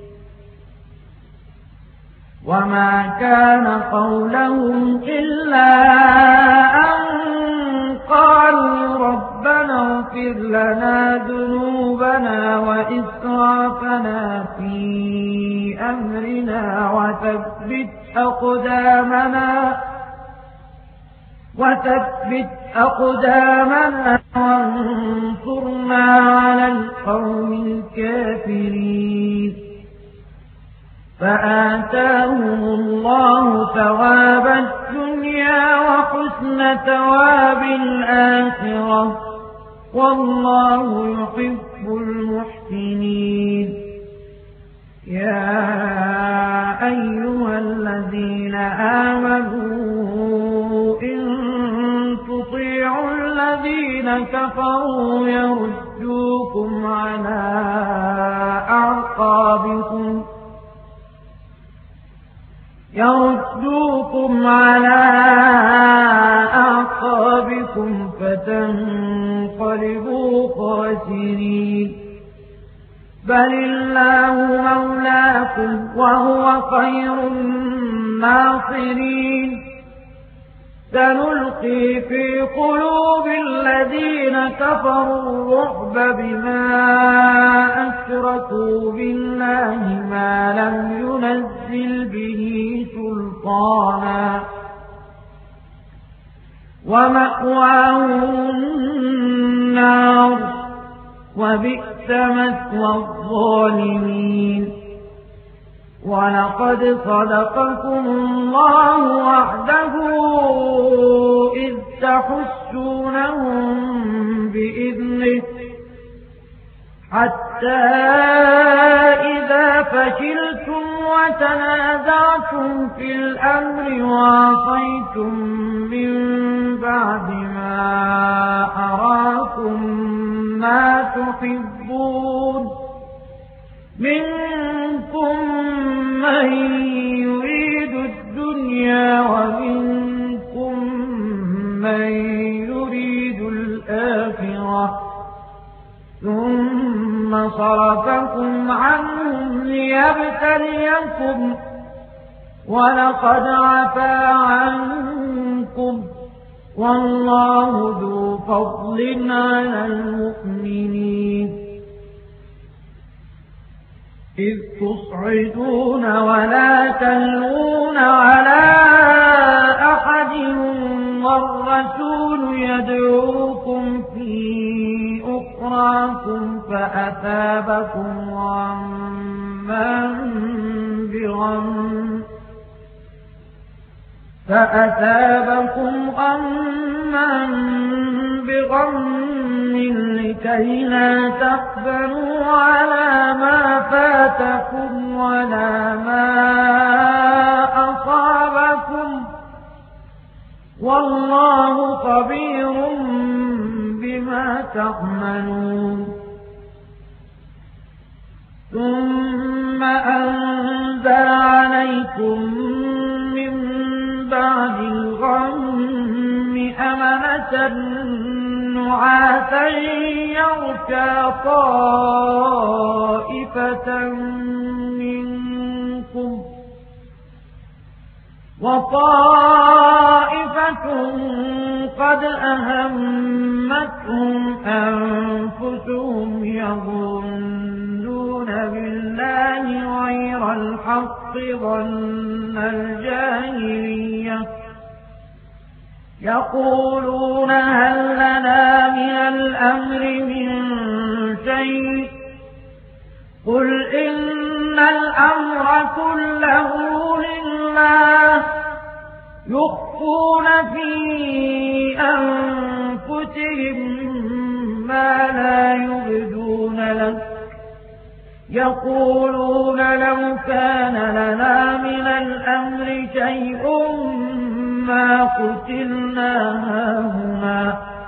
وما كان قولهم إلا أن قالوا ربنا اغفر لنا ذنوبنا وإسرافنا في أمرنا وثبت أقدامنا وثبت أقدامنا وانصرنا على القوم الكافرين فآتاهم الله ثواب الدنيا وحسن ثواب الآخرة والله يحب المحسنين. يا أيها الذين آمنوا إن تطيعوا الذين كفروا يردوكم على أعقابكم يردوكم على أعقابكم فتنقلبوا خاسرين. بل الله مولاكم وهو خير الناصرين. سنلقي في قلوب الذين كفروا الرعب بما أشركوا بالله ما لم ينزل به سلطانا ومأواهم النار وبئس مثوى الظالمين. ولقد صدقكم الله وعده إذ تحسونهم بإذنه حتى إذا فشلتم وتنازعتم في الأمر وعصيتم من بعد ما أراكم ما تحبون منكم من يريد الدنيا ومنكم من يريد الآخرة ثم صرفكم عنهم ليبتليكم ولقد عفا عنكم والله ذو فضل على المؤمنين. إذ تصعدون ولا تلوون على أحد والرسول يدعوكم في أخراكم فأثابكم غما بغم فأثابكم غما بغم لكي لا تحزنوا على ما فاتكم ولا ما أصابكم والله خبير بما تعملون. ثم أنزل عليكم من بعد الغم أمنة نعاسا يغشى طائفة منكم وطائفة قد أهمتهم أنفسهم يظنون بالله غير الحق ظن الجاهلية يقولون هل لنا من الأمر من شيء قل إن الأمر كله لله يخفون في أنفسهم ما لا يبدون لك يقولون لو كان لنا من الأمر شيء ما قتلنا هاهنا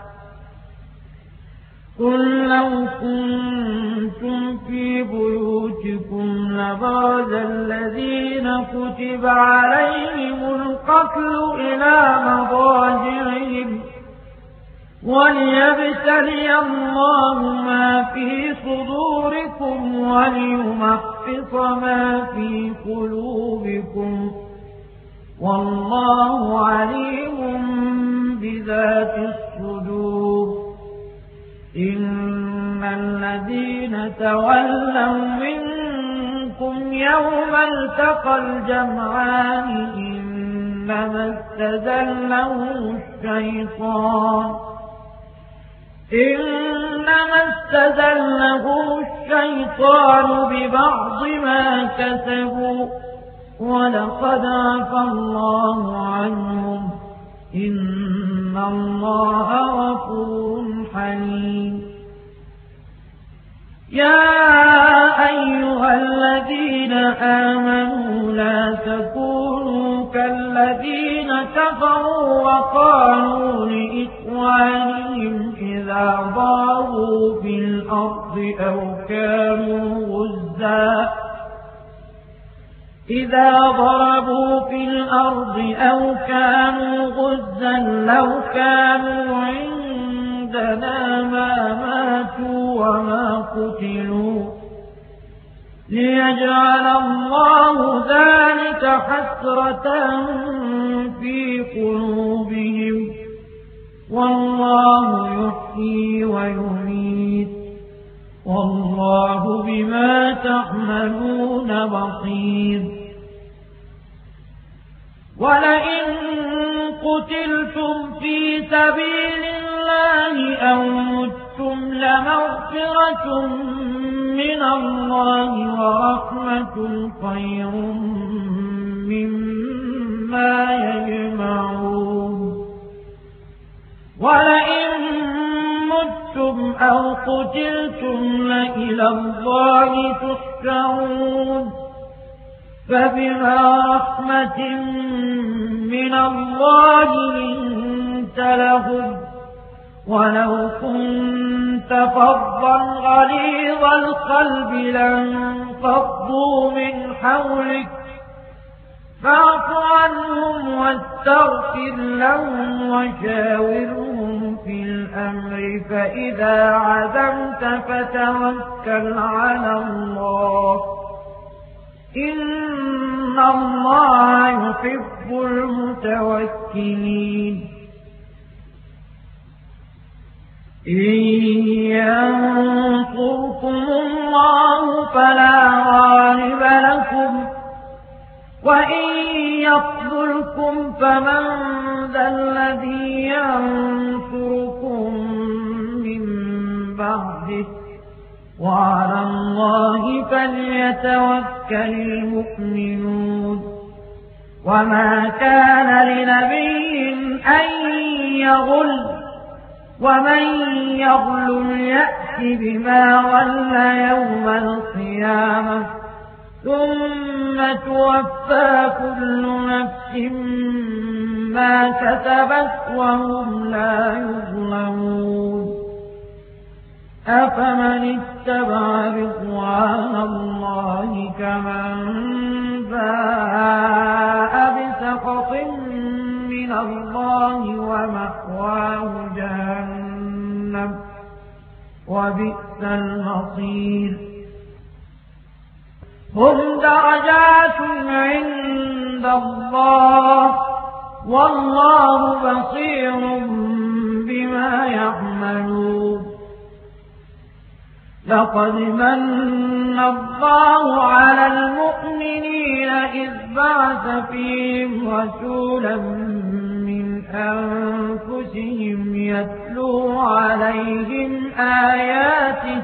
قل لو كنتم في بيوتكم لبرز الذين كتب عليهم القتل إلى مضاجعهم وليبتلي الله ما في صدوركم وليمحص ما في قلوبكم والله عليم بذات الصدور. إن الذين تولوا منكم يوم التقى الجمعان إنما استزلهم الشيطان إنما استزلهم الشيطان ببعض ما كسبوا ولقد عفى الله عنهم إن الله غفور حليم. يا أيها الذين آمنوا لا تكونوا كالذين كفروا وقالوا لإخوانهم إذا ضربوا في الأرض أو كانوا غزا إذا ضربوا في الأرض أو كانوا غزا لو كانوا عندنا ما ماتوا وما قتلوا ليجعل الله ذلك حسرة في قلوبهم والله يحيي ويميت والله بما تعملون بصير. ولئن قتلتم في سبيل الله أو متم لمغفرة من الله ورحمة خير مما يجمعون. ولئن متم أو قتلتم لإلى الله تحشرون فبما رحمة من الله لنت لهم ولو كنت فظا غليظ القلب لانفضوا من حولك فاعف عنهم واستغفر لهم وشاورهم في الأمر فإذا عزمت فتوكل على الله إن الله يحب المتوكلين. إن ينصركم الله فلا غالب لكم وإن يخذلكم فمن ذا الذي ينصركم من بعده وعلى الله فليتوكل المؤمنون. وما كان لنبي أن يغل ومن يغل يأت بما غل يوم القيامة ثم توفى كل نفس ما كسبت وهم لا يظلمون. أفمن اتبع رضوان الله كمن باء بسخط من الله ومأواه جهنم وبئس المصير. هم درجات عند الله والله بصير بما يعملون. لقد من الله على المؤمنين إذ بعث فيهم رسولا من أنفسهم يتلو عليهم آياته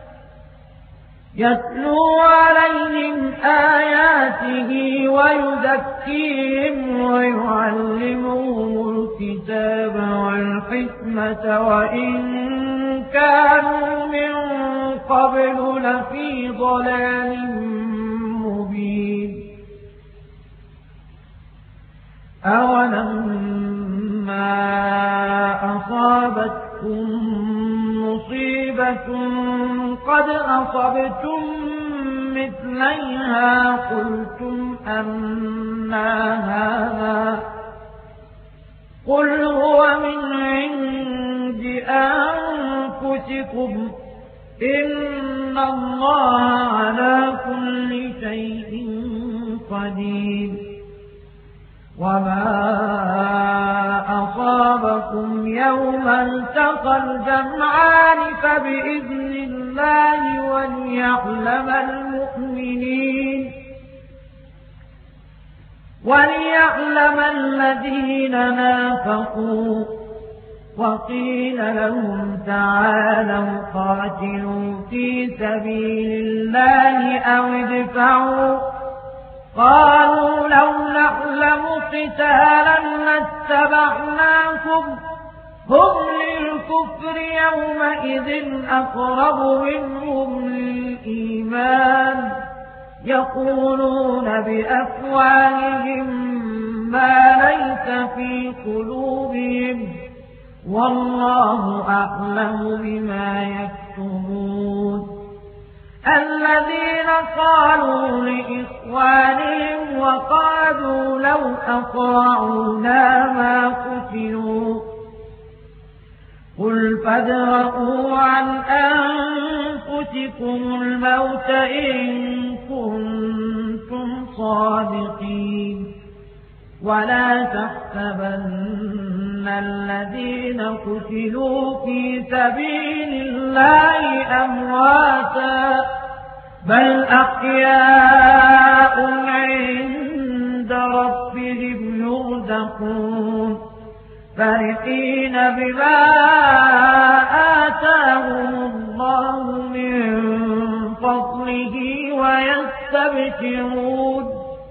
يتلو عليهم آياته ويزكيهم ويعلمهم الكتاب والحكمة وإن كانوا من قبل لفي ضلال مبين. أولما أصابتكم مصيبة قد أصبتم مثليها قلتم أنى هذا قل هو من عند أنفسكم إن الله على كل شيء قدير. وما أصابكم يوم التقى الجمعان فبإذن الله وليعلم المؤمنين وليعلم الذين نافقوا وقيل لهم تعالوا قاتلوا في سبيل الله أو ادفعوا قالوا لو نعلم قتالا لاتبعناكم هم للكفر يومئذ أقرب منهم للإيمان يقولون بأفواههم ما ليس في قلوبهم والله أعلم بما يكتمون الذين قالوا لإخوانهم وقالوا لو أطاعونا ما قتلوا قل فادرءوا عن أنفسكم الموت إن كنتم صادقين ولا تحسبن الذين قتلوا في سبيل الله أمواتا بل أحياء عند ربهم يرزقون فرحين بما آتاهم الله من فضله ويستبشرون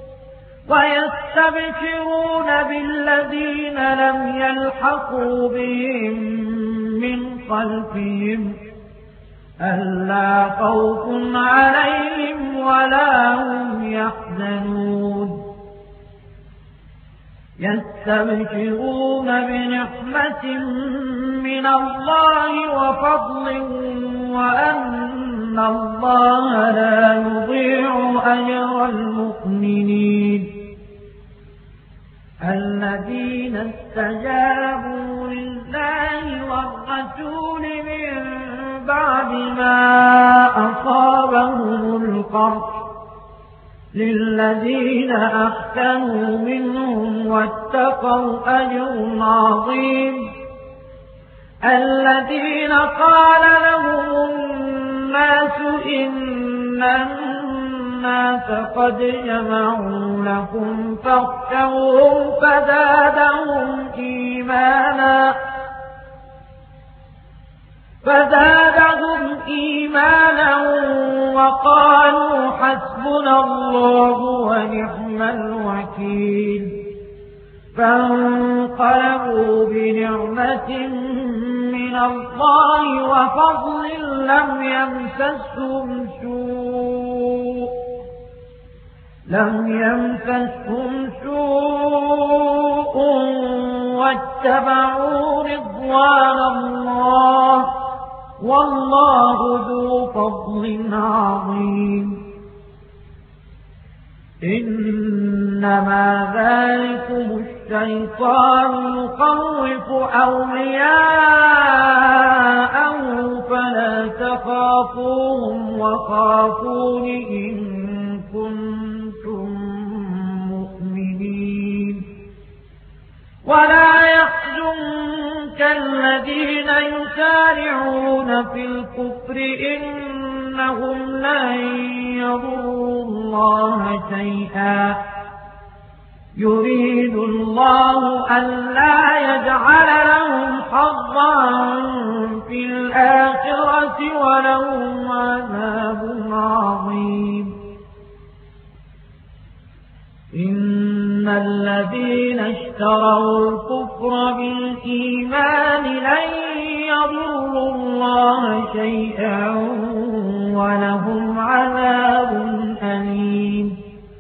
ويستبشرون بالذين لم يلحقوا بهم من خلفهم ألا خوف عليهم ولا هم يحزنون يستبشرون بنعمة من الله وفضل وأن الله لا يضيع أجر المؤمنين الذين استجابوا لله والرسول من بعد ما أصابهم القرح للذين أحسنوا منهم واتقوا أجر عظيم الذين قال لهم الناس إن الناس قد جمعوا لكم فاخشوهم فزادهم إيمانا فزادهم إيمانا وقالوا حسبنا الله ونعم الوكيل فانقلبوا بنعمة من الله وفضل لم يمسسهم سوء لم يمسسهم سوء واتبعوا رضوان الله والله ذو فضل عظيم إنما ذلكم الشيطان يخوف أولياءه فلا تخافوهم وخافون إن كنتم مؤمنين ولا يحزنك الذين يسارعون في الكفر إنهم لن يضروا الله شيئا يريد الله ألا يجعل لهم حظا في الآخرة ولهم عذاب عظيم إن الذين اشتروا الكفر بالإيمان لن يضروا الله شيئا ولهم عذاب أليم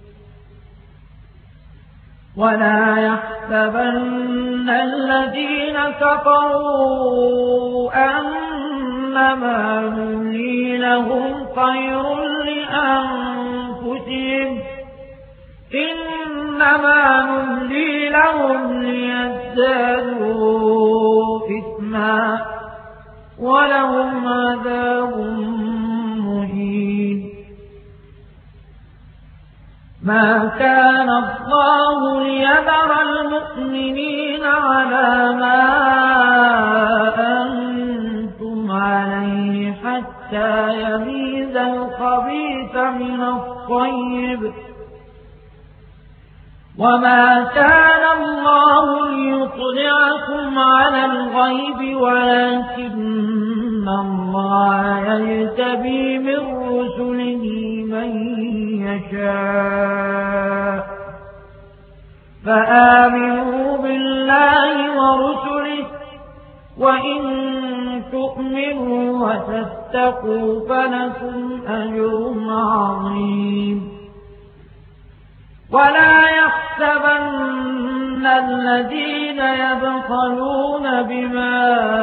ولا يحسبن الذين كفروا أنما نملي لهم خير لأنفسهم إنما نملي لهم ليزدادوا إثما ولهم عذاب مهين ما كان الله ليذر المؤمنين على ما أنتم عليه حتى يميز الخبيث من الطيب وما كان الله ليطلعكم على الغيب ولكن الله يجتبي من رسله من يشاء فآمنوا بالله ورسله وإن تؤمنوا وتتقوا فلكم أجر عظيم ولا يحسبن الذين يبخلون بما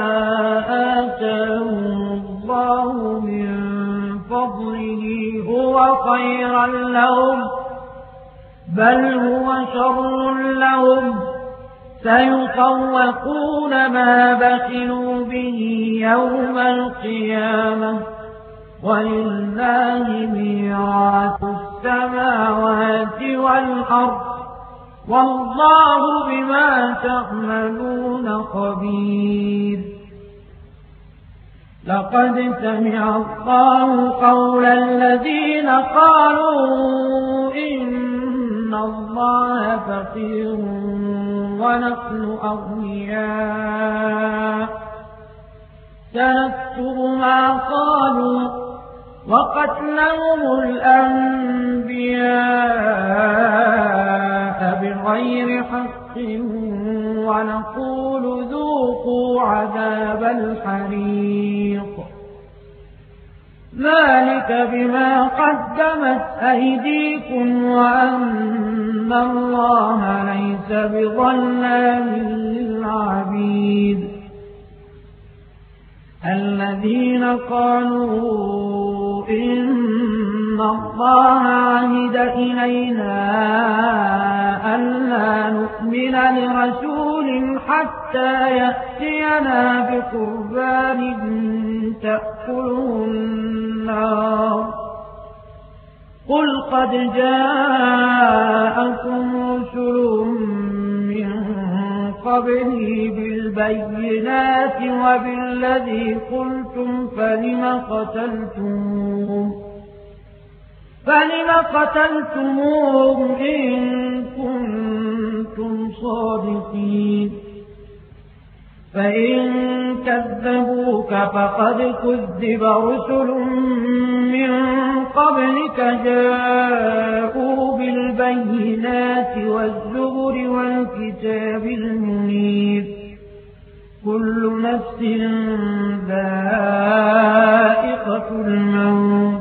آتاهم الله من فضله هو خيرا لهم بل هو شر لهم سيطوقون ما بخلوا به يوم القيامة ولله ميراث السماوات والأرض والله بما تعملون خبير لقد سمع الله قول الذين قالوا إن الله فقير ونحن أغنياء سنكتب ما قالوا وقتلهم الأنبياء بغير حق ونقول ذوقوا عذاب الحريق ذلك بما قدمت أيديكم وأن الله ليس بظلام للعبيد الذين قالوا إن الله عهد إلينا ألا نؤمن لرسول حتى يأتينا بقربان تأكله النار قل قد جاءكم رسل من قبلي بالبينات وبالذي قلتم فلم قتلتموهم فلم قتلتموهم إن كنتم صادقين فإن كذبوك فقد كذب رسل من قبلك جاءوا بالبينات والزبر والكتاب المنير كل نفس ذائقة الموت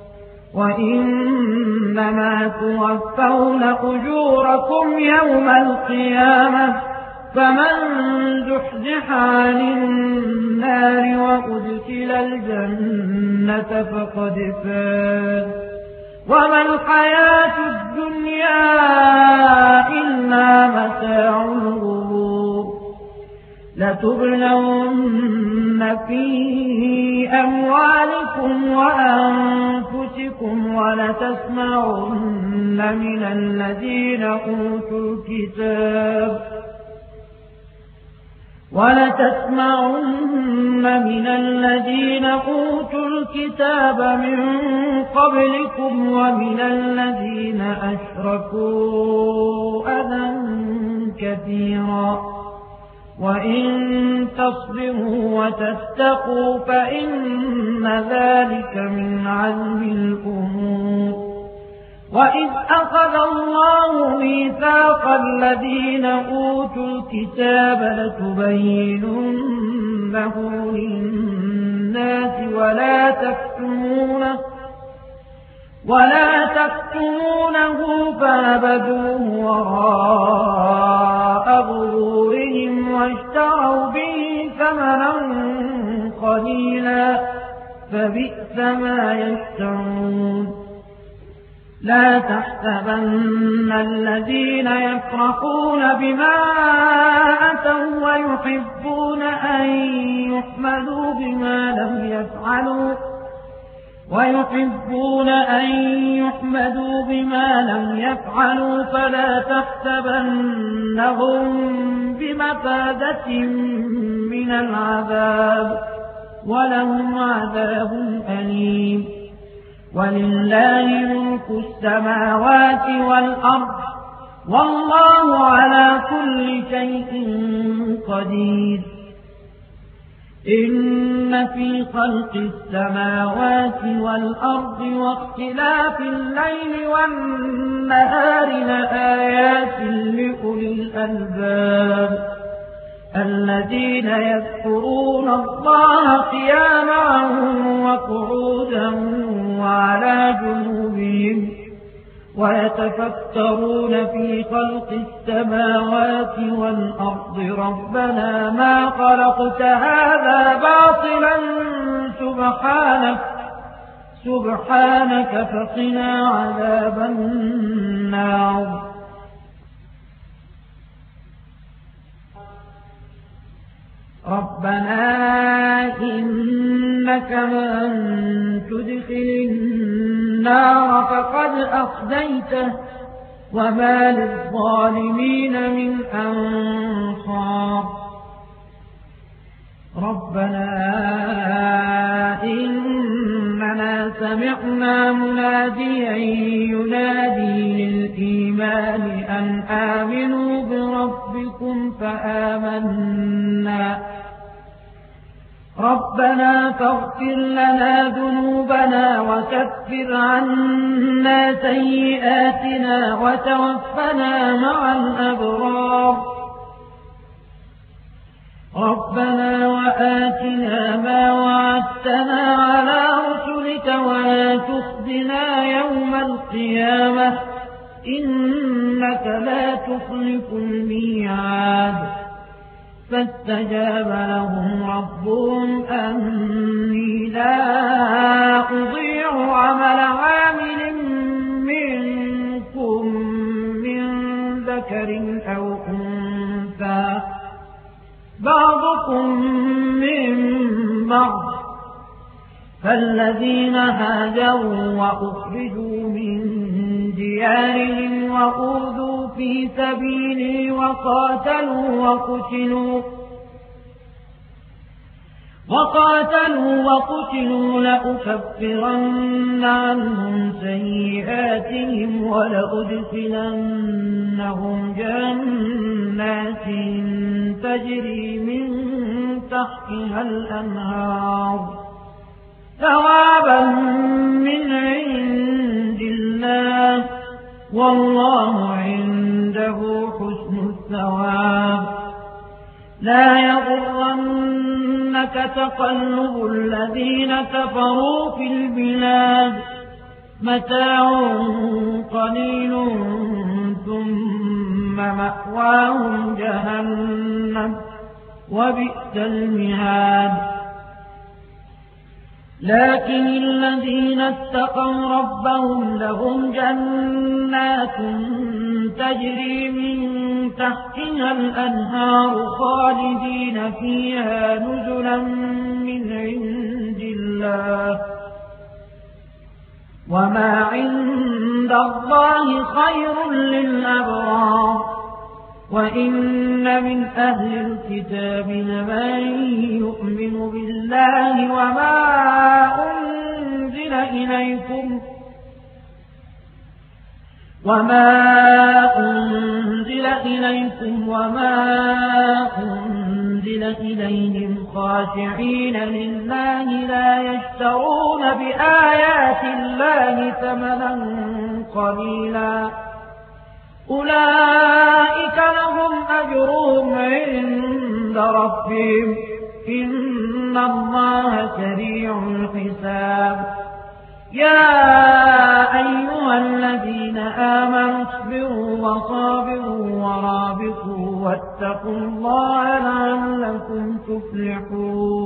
وإنما توفون أجوركم يوم القيامة فمن زحزح عن النار وأدخل الجنة فقد فاز وما الحياة الدنيا إلا متاع الغرور لتبلون في أموالكم وأنفسكم ولتسمعن من الذين أوتوا الكتاب ولتسمعن من الذين أوتوا الكتاب من قبلكم ومن الذين أشركوا أذى كثيرا وإن تصبروا وتتقوا فإن ذلك من عزم الأمور وإذ أخذ الله ميثاق الذين أوتوا الكتاب لتبيننه للناس ولا تكتمونه ولا تكتمونه فنبذوه وراء ظهورهم واشتروا به ثمنا قليلا فبئس ما يشترون لا تحسبن الذين يفرحون بما أتوا ويحبون أن يحمدوا بما لم يفعلوا ويحبون أن يحمدوا بما لم يفعلوا فلا تحسبنهم بمفازة من العذاب ولهم عذاب أليم ولله ملك السماوات والأرض والله على كل شيء قدير. إن في خلق السماوات والأرض واختلاف الليل والنهار لآيات لأولي الألباب الذين يذكرون الله قياما وقعودا وعلى جنوبهم ويتفكرون في خلق السماوات والأرض ربنا ما خلقت هذا باطلا سبحانك سبحانك فقنا عذاب النار. ربنا إنك من تدخل النار فقد أخزيته وما للظالمين من أنصار. ربنا إننا سمعنا مناديا ينادي للإيمان أن آمنوا بربكم فآمنا. ربنا فاغفر لنا ذنوبنا وكفر عنا سيئاتنا وتوفنا مع الأبرار. ربنا وآتنا ما وعدتنا على رسلك ولا تخزنا يوم القيامة إنك لا تخلف الميعاد. فاستجاب لهم ربهم أني لا أضيع عمل عامل منكم من ذكر أو أنثى بعضكم من بعض. فالذين هاجروا وأخرجوا من ديارهم وأوذوا في سبيلي وقاتلوا وقتلوا وقاتلوا وقتلوا لأكفرن عنهم سيئاتهم ولأدخلنهم جنات تجري من تحتها الأنهار ثوابا من عند الله والله عنده حسن الثواب. لا يغرنك تقلب الذين كفروا في البلاد متاع قليل ثم مأواهم جهنم وبئس المهاد. لكن الذين اتقوا ربهم لهم جنات تجري من تحتها الأنهار خالدين فيها نزلا من عند الله وما عند الله خير للأبرار. وإن من أهل الكتاب لمن يؤمن بالله وما أنزل إليكم وما أنزل إليكم وما أنزل إليهم خاشعين لله لا يشترون بآيات الله ثمنا قليلا أولئك لهم أجرهم عند ربهم إن الله سريع الحساب. يا أيها الذين آمنوا اصبروا وصابروا ورابطوا واتقوا الله لعلكم تفلحون.